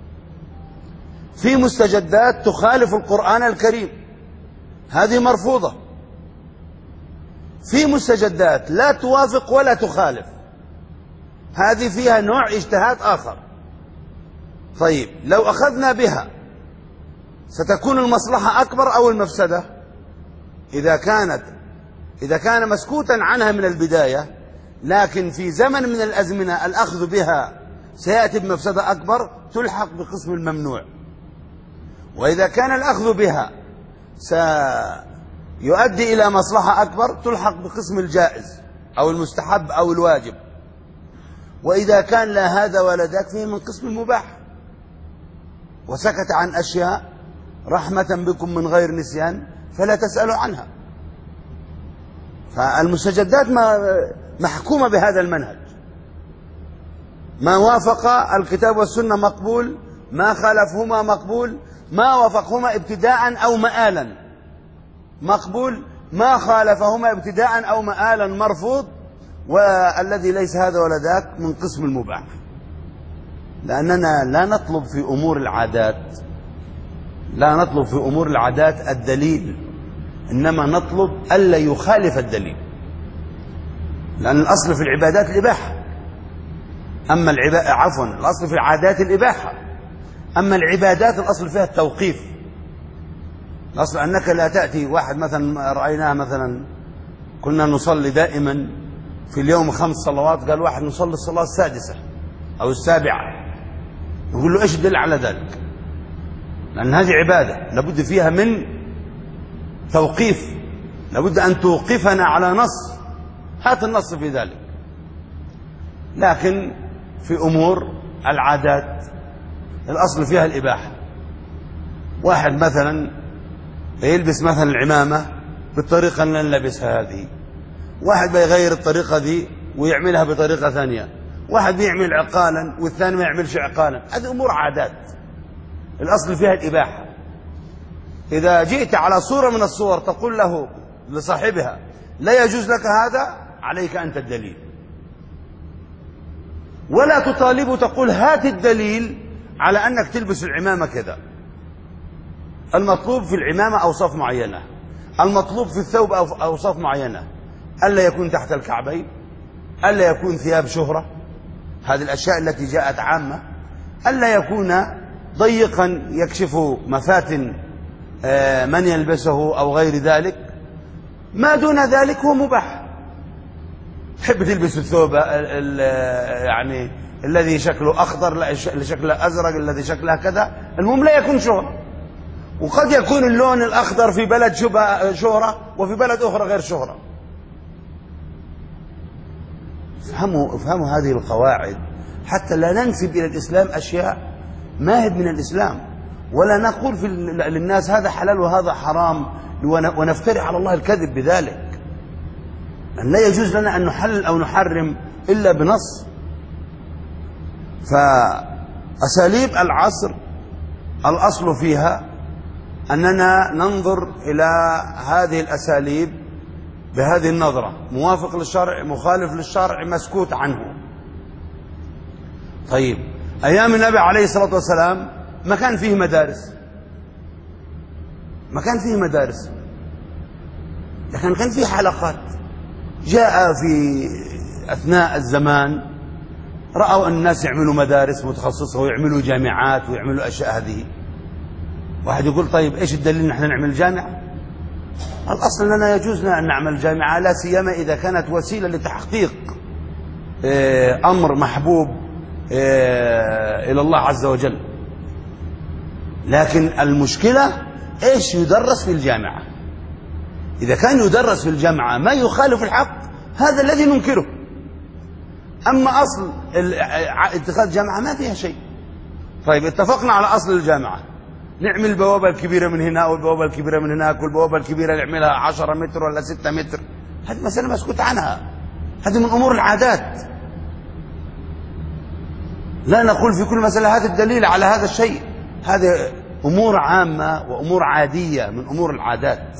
في مستجدات تخالف القرآن الكريم، هذه مرفوضة. في مستجدات لا توافق ولا تخالف، هذه فيها نوع اجتهاد آخر. طيب لو أخذنا بها ستكون المصلحة أكبر أو المفسدة؟ إذا كان مسكوتا عنها من البداية، لكن في زمن من الأزمنة الأخذ بها سيأتي بمفسدة أكبر تلحق بقسم الممنوع. وإذا كان الأخذ بها سيؤدي إلى مصلحة أكبر تلحق بقسم الجائز أو المستحب أو الواجب. وإذا كان لا هذا ولا ذاك فيه من قسم المباح، وسكت عن أشياء رحمة بكم من غير نسيان فلا تسألوا عنها. فالمستجدات محكومة بهذا المنهج، ما وافق الكتاب والسنة مقبول، ما خالفهما مقبول، ما وافقهما ابتداء أو مآلا مقبول، ما خالفهما ابتداء أو مآلا مرفوض، والذي ليس هذا ولا ذاك من قسم المباح. لأننا لا نطلب في أمور العادات، لا نطلب في أمور العادات الدليل، إنما نطلب ألا يخالف الدليل، لأن الأصل في العبادات الإباحة، أما الأصل في العادات الإباحة، أما العبادات الأصل فيها التوقيف. الأصل أنك لا تأتي واحد مثلا رأيناه مثلا كنا نصلي دائما في اليوم 5 صلوات، قال واحد نصلي الصلاة السادسة أو السابعة، يقول له إيش الدليل على ذلك؟ لأن هذه عبادة لابد فيها من توقيف، لابد أن توقفنا على نص، هات النص في ذلك. لكن في أمور العادات الأصل فيها الإباحة. واحد مثلا يلبس مثلا العمامة بالطريقة اللي نلبسها هذه، واحد بيغير الطريقة دي ويعملها بطريقة ثانية، واحد بيعمل عقالا والثاني ما يعملش عقالا. هذه أمور عادات الأصل فيها الإباحة. إذا جئت على صورة من الصور تقول له لصاحبها لا يجوز لك هذا، عليك أنت الدليل، ولا تطالبه تقول هات الدليل على أنك تلبس العمامة كذا. المطلوب في العمامة أوصاف معينة، المطلوب في الثوب أوصاف معينة، ألا يكون تحت الكعبين، ألا يكون ثياب شهرة، هذه الأشياء التي جاءت عامة، ألا يكون ضيقا يكشف مفاتن من يلبسه أو غير ذلك. ما دون ذلك هو مباح. تحب تلبس الثوب يعني الذي شكله أخضر، لا اللي شكله أزرق، الذي شكله كذا، المهم لا يكون شهرة. وقد يكون اللون الأخضر في بلد شهرة وفي بلد أخرى غير شهرة. افهموا هذه القواعد حتى لا ننسب إلى الإسلام أشياء ما هي من الإسلام، ولا نقول للناس هذا حلال وهذا حرام ونفتري على الله الكذب بذلك. أن لا يجوز لنا أن نحلل أو نحرم إلا بنص. فأساليب العصر الأصل فيها أننا ننظر إلى هذه الأساليب بهذه النظرة: موافق للشرع، مخالف للشرع، مسكوت عنه. طيب أيام النبي عليه الصلاة والسلام ما كان فيه مدارس، ما كان فيه مدارس، لكن كان فيه حلقات. جاء في أثناء الزمان رأوا أن الناس يعملوا مدارس متخصصة ويعملوا جامعات ويعملوا أشياء هذه. واحد يقول طيب إيش الدليل نحن نعمل جامعة؟ الأصل لنا يجوز لنا أن نعمل جامعة، لا سيما إذا كانت وسيلة لتحقيق أمر محبوب إلى الله عز وجل. لكن المشكلة إيش يدرس في الجامعة. إذا كان يدرس في الجامعة ما يخالف الحق هذا الذي ننكره. أما أصل اتخاذ جامعة ما فيها شيء. طيب اتفقنا على أصل الجامعة، نعمل البوابة الكبيرة من هنا والبوابة الكبيرة من هناك، والبوابة الكبيرة نعملها 10 متر ولا 6 متر، هذه مسألة مسكوت عنها، هذه من أمور العادات. لا نقول في كل مسألة هذا الدليل على هذا الشيء، هذه أمور عامة وأمور عادية من أمور العادات.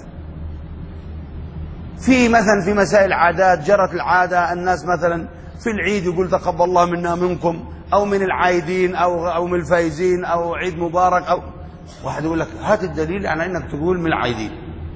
في مثلا في مسائل عادات جرت العادة، الناس مثلا في العيد يقول تقبل الله منا منكم، أو من العايدين أو من الفايزين أو عيد مبارك، أو واحد يقول لك هات الدليل على أنك تقول من العايدين،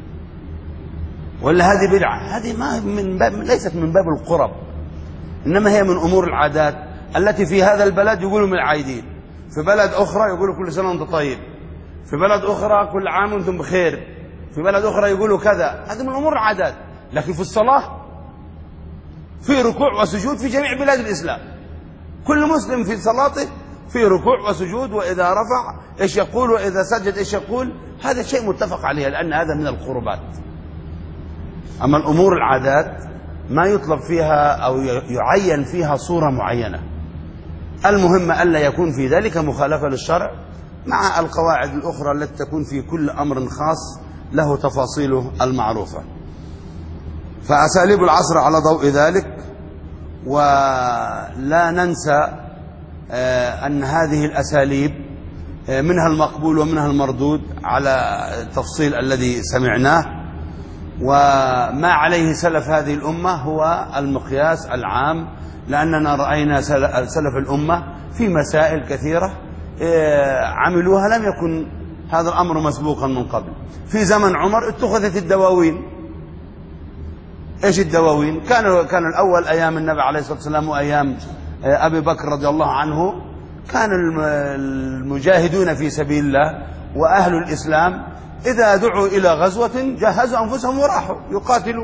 ولا هذه بدعة. هذه ما من باب، ليست من باب القرب، إنما هي من أمور العادات التي في هذا البلد يقولوا من العايدين، في بلد أخرى يقولوا كل سنة وأنت طيب، في بلد أخرى كل عام وأنتم بخير، في بلد أخرى يقولوا كذا. هذه من أمور العادات. لكن في الصلاة في ركوع وسجود في جميع بلاد الإسلام، كل مسلم في صلاته في ركوع وسجود، وإذا رفع إيش يقول، وإذا سجد إيش يقول. هذا شيء متفق عليه لأن هذا من القربات. أما الأمور العادات ما يطلب فيها أو يعين فيها صورة معينة. المهم ألا يكون في ذلك مخالفة للشرع، مع القواعد الأخرى التي تكون في كل أمر خاص له تفاصيله المعروفة. فأساليب العصر على ضوء ذلك. ولا ننسى أن هذه الأساليب منها المقبول ومنها المردود على التفصيل الذي سمعناه. وما عليه سلف هذه الأمة هو المقياس العام، لأننا رأينا سلف الأمة في مسائل كثيرة عملوها لم يكن هذا الأمر مسبوقا من قبل. في زمن عمر اتخذت الدواوين. ايش الدواوين؟ كان الأول أيام النبي عليه الصلاة والسلام وأيام أبي بكر رضي الله عنه، كان المجاهدون في سبيل الله وأهل الإسلام إذا دعوا إلى غزوة جهزوا أنفسهم وراحوا يقاتلوا.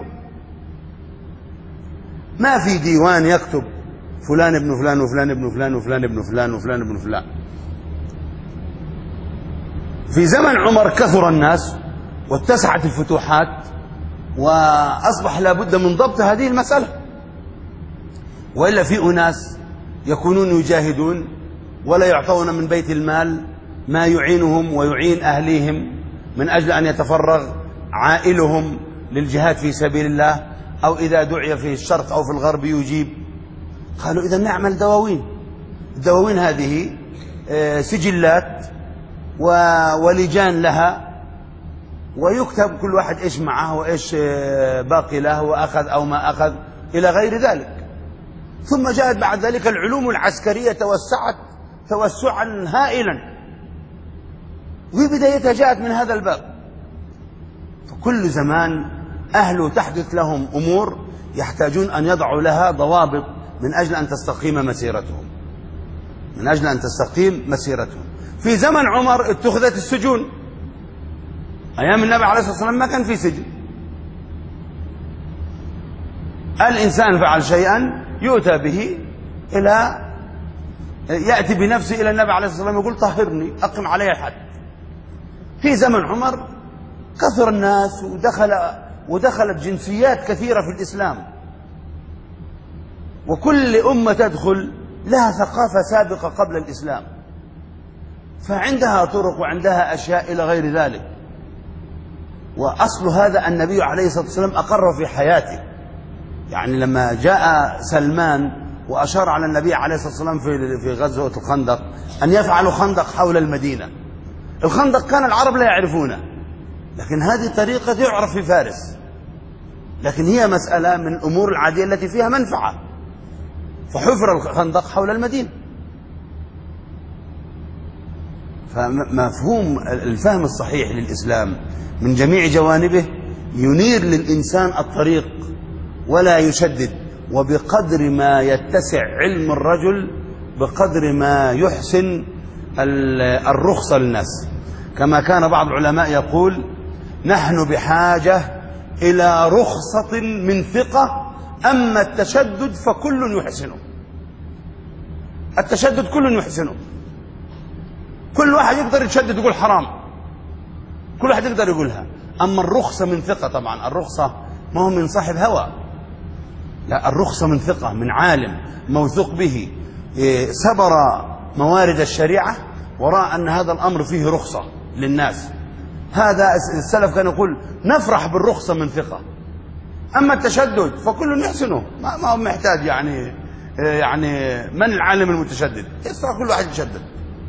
ما في ديوان يكتب فلان ابن فلان وفلان ابن فلان وفلان ابن فلان وفلان ابن فلان. في زمن عمر كثر الناس واتسعت الفتوحات وأصبح لابد من ضبط هذه المسألة، وإلا في أناس يكونون يجاهدون ولا يعطون من بيت المال ما يعينهم ويعين أهليهم من أجل أن يتفرغ عائلهم للجهاد في سبيل الله، أو إذا دعي في الشرق أو في الغرب يجيب. قالوا إذا نعمل دواوين. الدواوين هذه سجلات ولجان لها، ويكتب كل واحد إيش معه وإيش باقي له وأخذ أو ما أخذ إلى غير ذلك. ثم جاءت بعد ذلك العلوم العسكرية توسعت توسعا هائلا، وبدايتها جاءت من هذا الباب. فكل زمان أهله تحدث لهم أمور يحتاجون أن يضعوا لها ضوابط من أجل أن تستقيم مسيرتهم، من أجل أن تستقيم مسيرتهم. في زمن عمر اتخذت السجون. أيام النبي عليه الصلاة والسلام ما كان في سجن. الإنسان فعل شيئا يؤتى به يأتي بنفسه إلى النبي عليه الصلاة والسلام يقول طهرني أقم علي الحد. في زمن عمر كثر الناس ودخلت جنسيات كثيرة في الإسلام، وكل أمة تدخل لها ثقافة سابقة قبل الإسلام، فعندها طرق وعندها أشياء إلى غير ذلك. وأصل هذا النبي عليه الصلاة والسلام أقر في حياته. يعني لما جاء سلمان وأشار على النبي عليه الصلاة والسلام في غزوة الخندق أن يفعلوا خندق حول المدينة. الخندق كان العرب لا يعرفونه، لكن هذه طريقة يعرف في فارس، لكن هي مسألة من الأمور العادية التي فيها منفعة، فحفر الخندق حول المدينة. فمفهوم الفهم الصحيح للإسلام من جميع جوانبه ينير للإنسان الطريق ولا يشدد، وبقدر ما يتسع علم الرجل بقدر ما يحسن الرخصة للناس. كما كان بعض العلماء يقول نحن بحاجة إلى رخصة من ثقة، أما التشدد فكل يحسنه. التشدد كل يحسنه، كل واحد يقدر يتشدد يقول حرام، كل واحد يقدر يقولها. أما الرخصة من ثقة، طبعا الرخصة ما هو من صاحب هوى، لا، الرخصة من ثقة، من عالم موثوق به سبر موارد الشريعة وراء أن هذا الأمر فيه رخصة للناس. هذا السلف كان يقول نفرح بالرخصة من ثقة. أما التشدد فكل يحسنه، ما هو محتاج يعني من العالم المتشدد، يستطيع كل واحد يتشدد.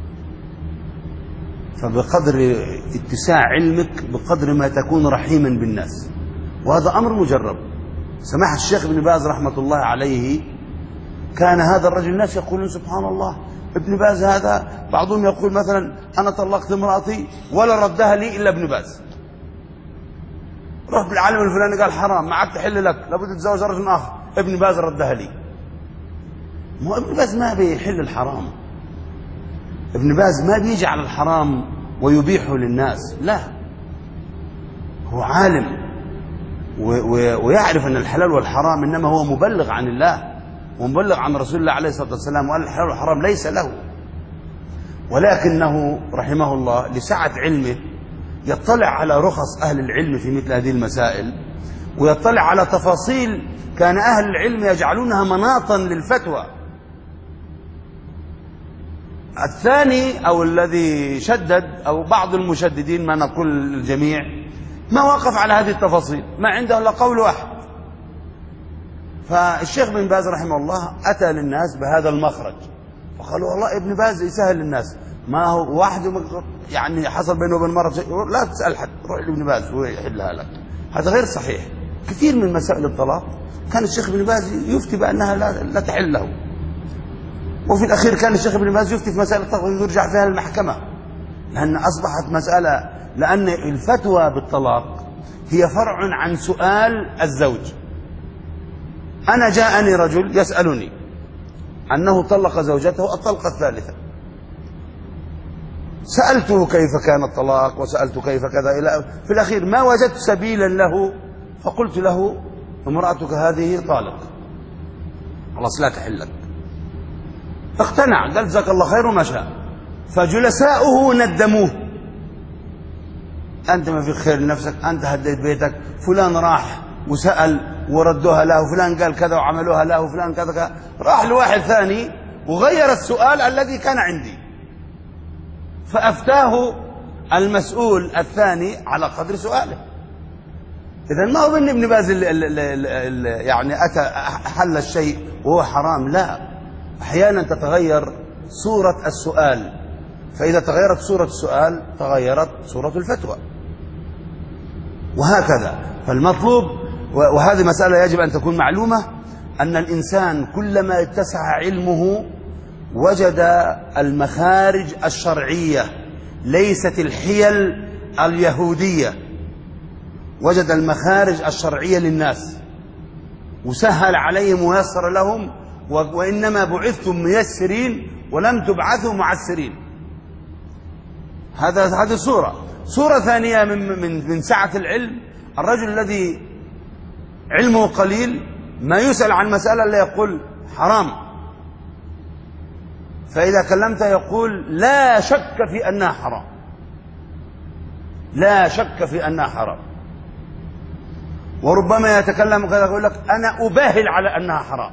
فبقدر اتساع علمك بقدر ما تكون رحيما بالناس، وهذا أمر مجرب. سماحة الشيخ ابن باز رحمة الله عليه كان هذا الرجل، الناس يقولون سبحان الله ابن باز هذا، بعضهم يقول مثلا أنا طلقت امرأتي ولا ردها لي إلا ابن باز. رحت بالعالم الفلاني قال حرام، ما عاد تحل لك، لابد تتزوج رجل آخر، ابن باز ردها لي. مو ابن باز ما بيحل الحرام، ابن باز ما بيجي على الحرام ويبيحه للناس، لا، هو عالم ويعرف أن الحلال والحرام إنما هو مبلغ عن الله ومبلغ عن رسول الله عليه الصلاة والسلام، وأن الحلال والحرام ليس له. ولكنه رحمه الله لسعة علمه يطلع على رخص أهل العلم في مثل هذه المسائل، ويطلع على تفاصيل كان أهل العلم يجعلونها مناطا للفتوى. الثاني أو الذي شدد أو بعض المشددين، ما نقول الجميع، ما وقف على هذه التفاصيل، ما عنده إلا قول واحد. فالشيخ بن باز رحمه الله أتى للناس بهذا المخرج، فقالوا والله ابن باز يسهل للناس، ما هو واحد يعني حصل بينه وبين مرة لا تسأل حد، روح لابن باز هو يحلها لك. هذا غير صحيح. كثير من مسائل الطلاق كان الشيخ ابن باز يفتي بأنها لا تحل له، وفي الأخير كان الشيخ ابن باز يفتي في مسائل الطلاق ويرجع فيها للمحكمة، لأن أصبحت مسألة، لأن الفتوى بالطلاق هي فرع عن سؤال الزوج. أنا جاءني رجل يسألني أنه طلق زوجته الطلقة الثالثة، سألته كيف كان الطلاق وسألت كيف كذا، إلى في الأخير ما وجدت سبيلا له، فقلت له امرأتك هذه طالق، خلاص لا تحل لك. اقتنع، قال جزاك الله خير ومشى. فجلساؤه ندموه، أنت ما في خير لنفسك، أنت هديت بيتك، فلان راح وسأل وردوها له، فلان قال كذا وعملوها له، فلان كذا كذا. راح لواحد ثاني وغير السؤال الذي كان عندي، فأفتاه المسؤول الثاني على قدر سؤاله. إذن ما هو من ابن باز يعني أتى حل الشيء وهو حرام، لا، أحيانا تتغير صورة السؤال، فإذا تغيرت صورة السؤال تغيرت صورة الفتوى، وهكذا. فالمطلوب، وهذه مسألة يجب أن تكون معلومة، أن الإنسان كلما اتسع علمه وجد المخارج الشرعية ليست الحيل اليهودية، وجد المخارج الشرعية للناس وسهل عليهم ويسر لهم، وإنما بعثتم ميسرين ولم تبعثوا معسرين. هذه صورة ثانية من سعة العلم. الرجل الذي علمه قليل ما يسأل عن مسألة لا يقول حرام، فإذا كلمت يقول لا شك في أنها حرام، لا شك في أنها حرام. وربما يتكلم كذا يقول لك أنا أباهل على أنها حرام.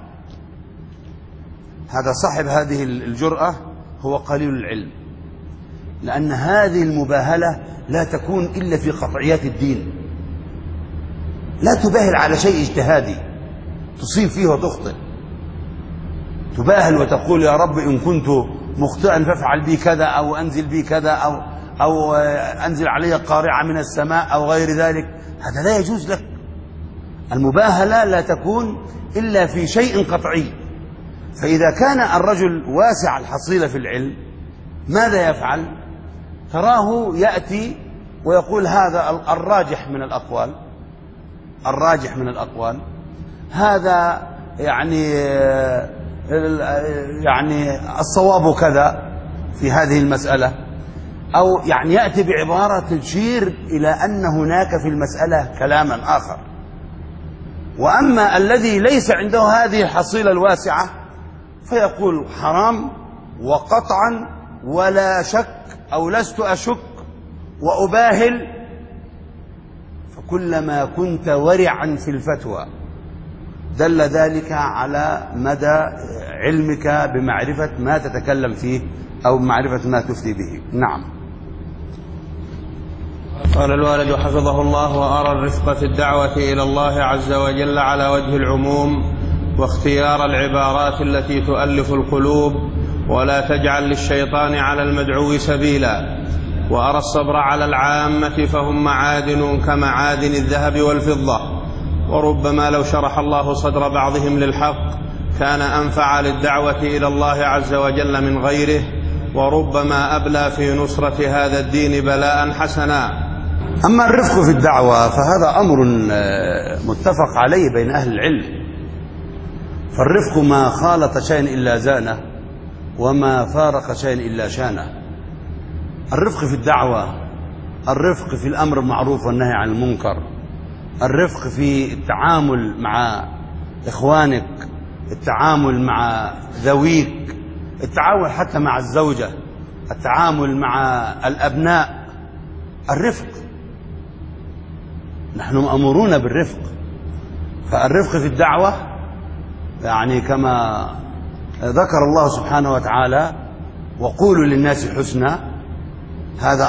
هذا صاحب هذه الجرأة هو قليل العلم، لأن هذه المباهلة لا تكون إلا في قطعيات الدين. لا تباهل على شيء اجتهادي تصيب فيه وتخطئ، تباهل وتقول يا رب إن كنت مخطئا فافعل بي كذا، أو أنزل بي كذا، أو أنزل علي قارعة من السماء أو غير ذلك. هذا لا يجوز لك. المباهلة لا تكون إلا في شيء قطعي. فإذا كان الرجل واسع الحصيلة في العلم ماذا يفعل؟ تراه يأتي ويقول هذا الراجح من الأقوال، الراجح من الأقوال، هذا يعني الصواب كذا في هذه المسألة، أو يعني يأتي بعبارة تشير إلى أن هناك في المسألة كلاما آخر. وأما الذي ليس عنده هذه الحصيلة الواسعة فيقول حرام وقطعا ولا شك، أو لست أشك وأباهل. فكلما كنت ورعا في الفتوى دل ذلك على مدى علمك بمعرفة ما تتكلم فيه أو معرفة ما تفتي به. نعم. قال الوالد حفظه الله: وأرى الرفق في الدعوة إلى الله عز وجل على وجه العموم، واختيار العبارات التي تؤلف القلوب، ولا تجعل للشيطان على المدعو سبيلا. وأرى الصبر على العامة فهم معادن كمعادن الذهب والفضة، وربما لو شرح الله صدر بعضهم للحق كان أنفع للدعوة إلى الله عز وجل من غيره، وربما أبلى في نصرة هذا الدين بلاء حسنا. أما الرفق في الدعوة فهذا أمر متفق عليه بين أهل العلم. فالرفق ما خالط شيء إلا زانه، وما فارق شيء إلا شانه. الرفق في الدعوة، الرفق في الأمر بالمعروف والنهي عن المنكر، الرفق في التعامل مع إخوانك، التعامل مع ذويك، التعامل حتى مع الزوجة، التعامل مع الأبناء. الرفق، نحن مأمورون بالرفق. فالرفق في الدعوة يعني كما ذكر الله سبحانه وتعالى: وقولوا للناس حسنا. هذا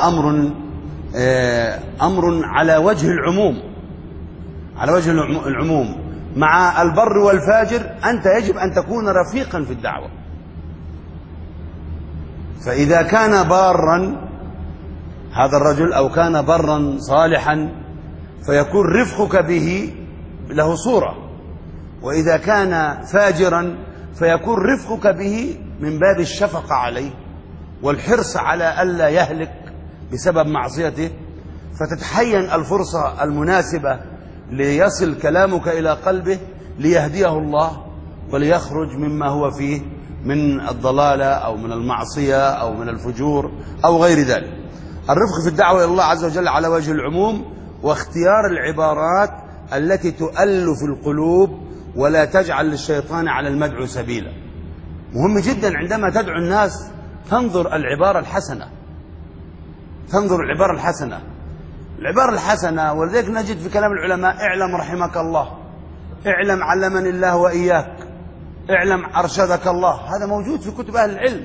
أمر على وجه العموم، على وجه العموم. مع البر والفاجر أنت يجب أن تكون رفيقا في الدعوة. فإذا كان بارا هذا الرجل أو كان برا صالحا فيكون رفقك به له صورة، وإذا كان فاجرا فيكون رفقك به من باب الشفقة عليه والحرص على ألا يهلك بسبب معصيته، فتتحين الفرصة المناسبة ليصل كلامك إلى قلبه ليهديه الله وليخرج مما هو فيه من الضلالة أو من المعصية أو من الفجور أو غير ذلك. الرفق في الدعوة إلى الله عز وجل على وجه العموم، واختيار العبارات التي تؤلف القلوب ولا تجعل للشيطان على المدعو سبيلا. مهم جدا عندما تدعو الناس تنظر العبارة الحسنة، تنظر العبارة الحسنة، العبارة الحسنة. ولذلك نجد في كلام العلماء: اعلم رحمك الله، اعلم علمني الله وإياك، اعلم أرشدك الله. هذا موجود في كتب أهل العلم.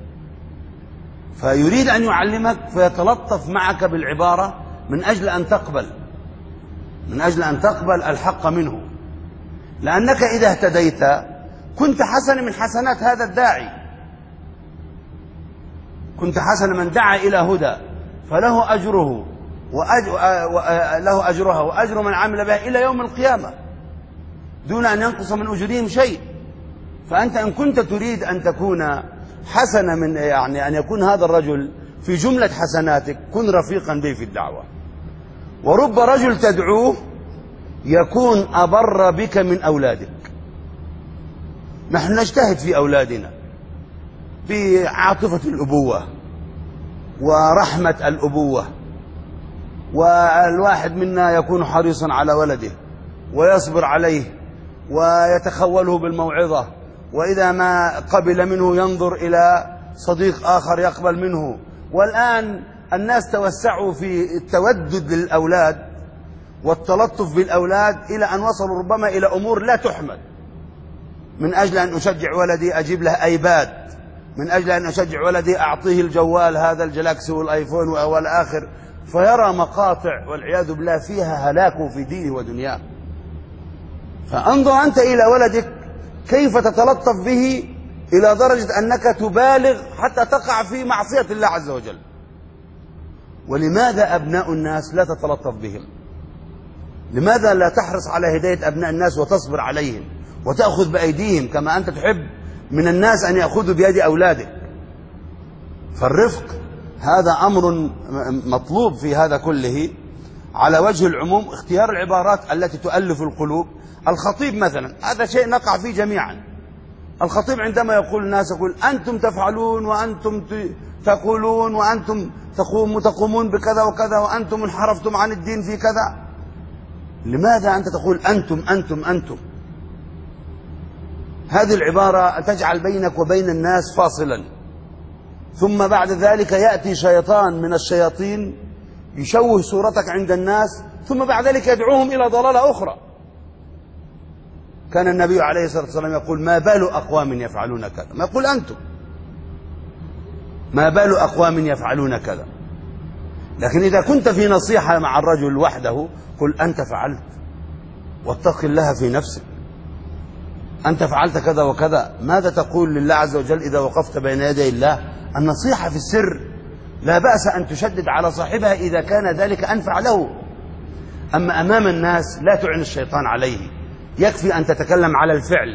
فيريد أن يعلمك فيتلطف معك بالعبارة من أجل أن تقبل، من أجل أن تقبل الحق منه، لأنك إذا اهتديت كنت حسن من حسنات هذا الداعي، كنت حسن من دعا إلى هدى فله أجره له أجرها وأجر من عمل بها إلى يوم القيامة دون أن ينقص من أجورهم شيء. فأنت إن كنت تريد أن تكون حسن من يعني أن يكون هذا الرجل في جملة حسناتك كن رفيقا به في الدعوة. ورب رجل تدعوه يكون أبر بك من أولادك. نحن نجتهد في أولادنا بعاطفة الأبوة ورحمة الأبوة، والواحد منا يكون حريصا على ولده ويصبر عليه ويتخوله بالموعظة، وإذا ما قبل منه ينظر إلى صديق آخر يقبل منه. والآن الناس توسعوا في التودد للأولاد والتلطف بالأولاد إلى أن وصلوا ربما إلى أمور لا تحمد. من أجل أن أشجع ولدي أجيب له أيباد، من أجل أن أشجع ولدي أعطيه الجوال هذا الجلاكسي والآيفون والآخر، فيرى مقاطع والعياذ بالله فيها هلاكه في دينه ودنياه. فانظر أنت إلى ولدك كيف تتلطف به إلى درجة أنك تبالغ حتى تقع في معصية الله عز وجل. ولماذا أبناء الناس لا تتلطف بهم؟ لماذا لا تحرص على هداية أبناء الناس وتصبر عليهم وتأخذ بأيديهم كما أنت تحب من الناس أن يأخذوا بيد أولادك؟ فالرفق هذا أمر مطلوب في هذا كله. على وجه العموم اختيار العبارات التي تؤلف القلوب. الخطيب مثلا هذا شيء نقع فيه جميعا. الخطيب عندما يقول الناس يقول أنتم تفعلون وأنتم تقولون وأنتم تقومون بكذا وكذا وأنتم انحرفتم عن الدين في كذا. لماذا أنت تقول أنتم أنتم أنتم؟ هذه العبارة تجعل بينك وبين الناس فاصلا، ثم بعد ذلك يأتي شيطان من الشياطين يشوه صورتك عند الناس، ثم بعد ذلك يدعوهم إلى ضلالة أخرى. كان النبي عليه الصلاة والسلام يقول ما بال أقوام يفعلون كذا، ما يقول أنتم، ما بال أقوام يفعلون كذا. لكن إذا كنت في نصيحة مع الرجل وحده قل أنت فعلت واتق الله في نفسك، أنت فعلت كذا وكذا. ماذا تقول لله عز وجل إذا وقفت بين يدي الله؟ النصيحة في السر لا بأس أن تشدد على صاحبها إذا كان ذلك أنفع له. أما أمام الناس لا تعن الشيطان عليه، يكفي أن تتكلم على الفعل،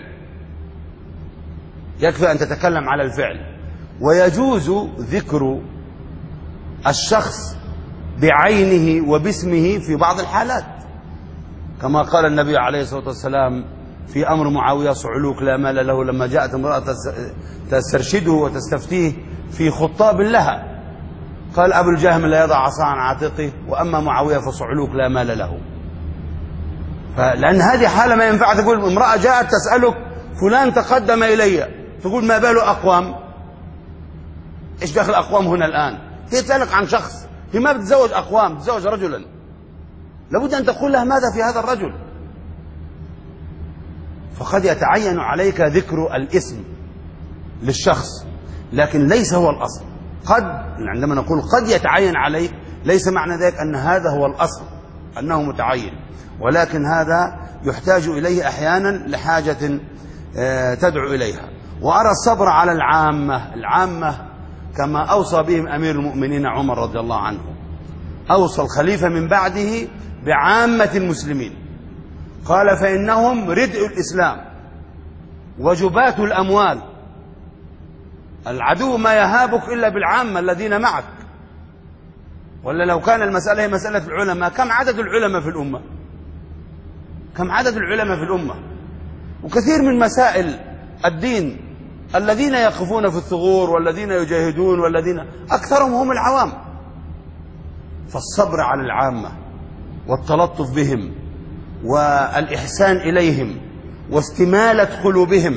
يكفي أن تتكلم على الفعل. ويجوز ذكر الشخص بعينه وباسمه في بعض الحالات، كما قال النبي عليه الصلاة والسلام في أمر معاوية صعلوك لا مال له، لما جاءت امرأة تسترشده وتستفتيه في خطاب لها قال أبو الجهم لا يضع عصا عن عاتقه، وأما معاوية فصعلوك لا مال له. لأن هذه حالة ما ينفع تقول امرأة جاءت تسألك فلان تقدم إلي، تقول ما بال أقوام؟ إيش دخل أقوام هنا الآن؟ هي تسألك عن شخص، هي ما بتزوج أقوام، بتزوج رجلا. لابد أن تقول لها ماذا في هذا الرجل. فقد يتعين عليك ذكر الاسم للشخص، لكن ليس هو الأصل. قد عندما نقول قد يتعين عليك ليس معنى ذلك أن هذا هو الأصل أنه متعين، ولكن هذا يحتاج إليه أحيانا لحاجة تدعو إليها. وأرى الصبر على العامة كما أوصى بهم أمير المؤمنين عمر رضي الله عنه. أوصى الخليفة من بعده بعامة المسلمين، قال: فإنهم ردء الإسلام وجبات الأموال، العدو ما يهابك إلا بالعامة الذين معك. ولا لو كان المسألة هي مسألة العلماء، كم عدد العلماء في الأمة؟ كم عدد العلماء في الأمة؟ وكثير من مسائل الدين الذين يقفون في الثغور والذين يجاهدون والذين أكثرهم هم العوام. فالصبر على العامة والتلطف بهم والإحسان إليهم واستمالة قلوبهم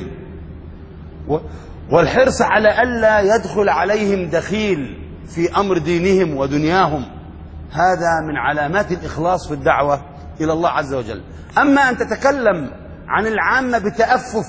والحرص على ألا يدخل عليهم دخيل في أمر دينهم ودنياهم، هذا من علامات الإخلاص في الدعوة إلى الله عز وجل. أما أن تتكلم عن العامة بتأفف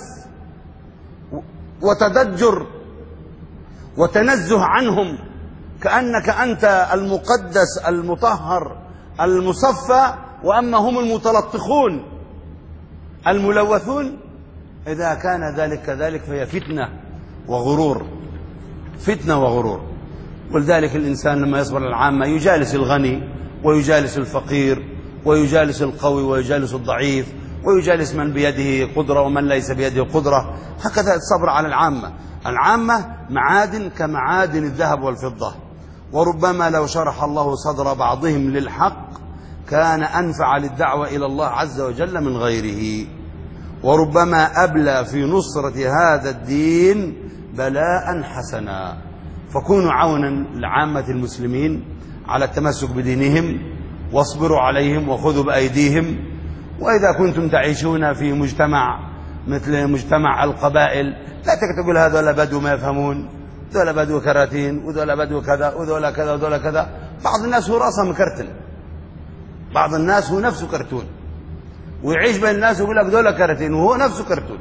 وتضجر وتنزه عنهم كأنك أنت المقدس المطهر المصفى، وأما هم المتلطخون الملوثون، إذا كان ذلك كذلك فهي فتنة وغرور، فتنة وغرور. ولذلك الإنسان لما يصبر العامة يجالس الغني ويجالس الفقير ويجالس القوي ويجالس الضعيف ويجالس من بيده قدرة ومن ليس بيده قدرة. هكذا الصبر على العامة. العامة معادن كمعادن الذهب والفضة، وربما لو شرح الله صدر بعضهم للحق كان أنفع للدعوة إلى الله عز وجل من غيره، وربما أبلى في نصرة هذا الدين بلاء حسنا. فكونوا عونا لعامة المسلمين على التمسك بدينهم، واصبروا عليهم وخذوا بأيديهم. وإذا كنتم تعيشون في مجتمع مثل مجتمع القبائل، لا تقول هذول بدو ما يفهمون، ذولا بدو كراتين، وذولا بدو كذا، وذولا كذا، وذولا كذا. بعض الناس هو رأسه مكرتن، بعض الناس هو نفسه كرتون، ويعيش بين الناس ويقول لك ذولا كراتين وهو نفسه كرتون.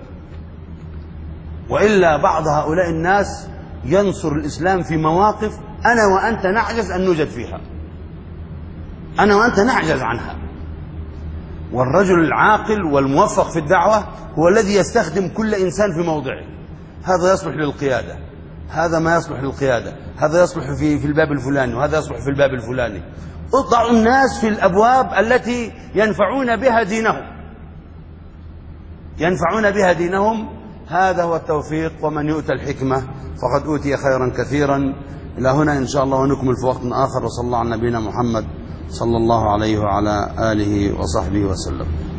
وإلا بعض هؤلاء الناس ينصر الإسلام في مواقف أنا وأنت نعجز أن نوجد فيها، أنا وأنت نعجز عنها. والرجل العاقل والموفق في الدعوة هو الذي يستخدم كل إنسان في موضعه. هذا يصلح للقيادة، هذا ما يصلح للقيادة، هذا يصلح في الباب الفلاني، وهذا يصلح في الباب الفلاني. اضعوا الناس في الأبواب التي ينفعون بها دينهم، ينفعون بها دينهم. هذا هو التوفيق. ومن يؤتى الحكمة فقد أوتي خيرا كثيرا. إلى هنا إن شاء الله، ونكمل في وقت آخر. وصلى الله على نبينا محمد صلى الله عليه وعلى آله وصحبه وسلم.